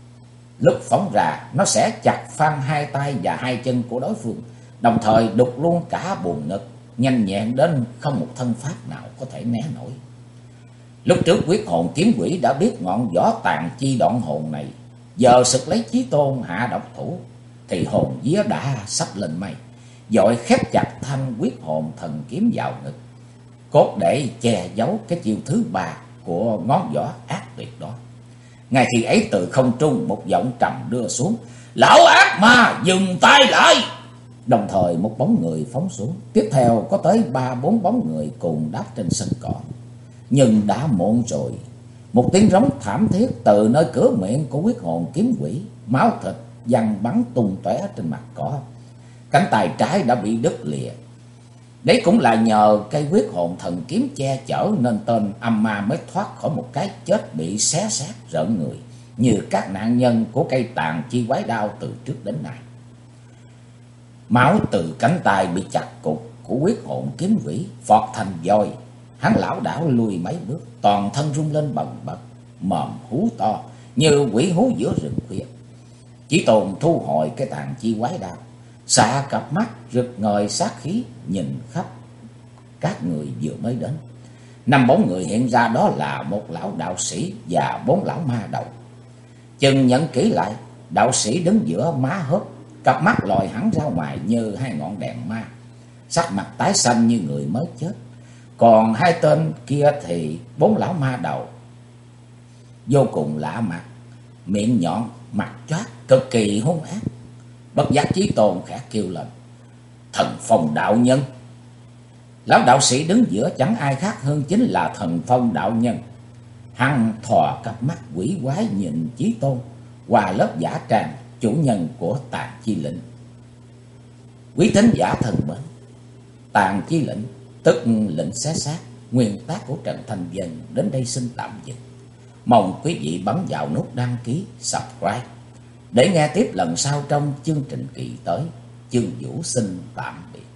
S1: lúc phóng ra nó sẽ chặt phăng hai tay và hai chân của đối phương, đồng thời đục luôn cả buồng ngực, nhanh nhẹn đến không một thân pháp nào có thể né nổi. Lúc trước quyết hồn kiếm quỷ đã biết ngọn võ tàn chi đoạn hồn này, giờ sực lấy Chí Tôn hạ độc thủ thì hồn vía đã sắp lên mây, vội khép chặt thanh quyết hồn thần kiếm vào ngực, cốt để che giấu cái chiêu thứ 3 của ngón võ ác tuyệt đó. Ngay khi ấy, từ không trung một giọng trầm đưa xuống: lão ác ma dừng tay lại. Đồng thời một bóng người phóng xuống, tiếp theo có tới 3-4 bóng người cùng đáp trên sân cỏ. Nhưng đã muộn rồi, một tiếng rống thảm thiết từ nơi cửa miệng của quyết hồn kiếm quỷ, máu thịt văng bắn tung tóe trên mặt cỏ. Cánh tay trái đã bị đứt lìa. Đấy cũng là nhờ cây quyết hồn thần kiếm che chở nên tên âm ma mới thoát khỏi một cái chết bị xé xác rợn người, như các nạn nhân của cây tàn chi quái đao từ trước đến nay. Máu từ cánh tay bị chặt cục của quyết hồn kiếm quỷ phọt thành vòi. Hắn lảo đảo lùi mấy bước, toàn thân rung lên bần bật, mồm hú to như quỷ hú giữa rừng khuya. Chí Tôn thu hồi cái tàn chi quái đao, xạ cặp mắt rực ngời sát khí nhìn khắp các người vừa mới đến. năm bóng người hiện ra đó là một lão đạo sĩ và bốn lão ma đầu. Chừng nhận kỹ lại, đạo sĩ đứng giữa má hớp, cặp mắt lòi hẳn ra ngoài như hai ngọn đèn ma, sắc mặt tái xanh như người mới chết. Còn hai tên kia thì bốn lão ma đầu, vô cùng lạ mặt, miệng nhọn, mặt choát, cực kỳ hung ác. Bất giác Chí Tôn khẽ kêu lên: Thần Phong đạo nhân! Lão đạo sĩ đứng giữa chẳng ai khác hơn chính là Thần Phong đạo nhân. Hắn thò cặp mắt quỷ quái nhìn Chí Tôn qua lớp giả trang chủ nhân của Tàn Chi Lĩnh. Quý thính giả thân mến, Tàn Chi Lĩnh tức lĩnh xé xác, nguyên tác của Trần Thanh Vân đến đây xin tạm dừng. Mong quý vị bấm vào nút đăng ký, subscribe để nghe tiếp lần sau trong chương trình kỳ tới. Chương Vũ xin tạm biệt.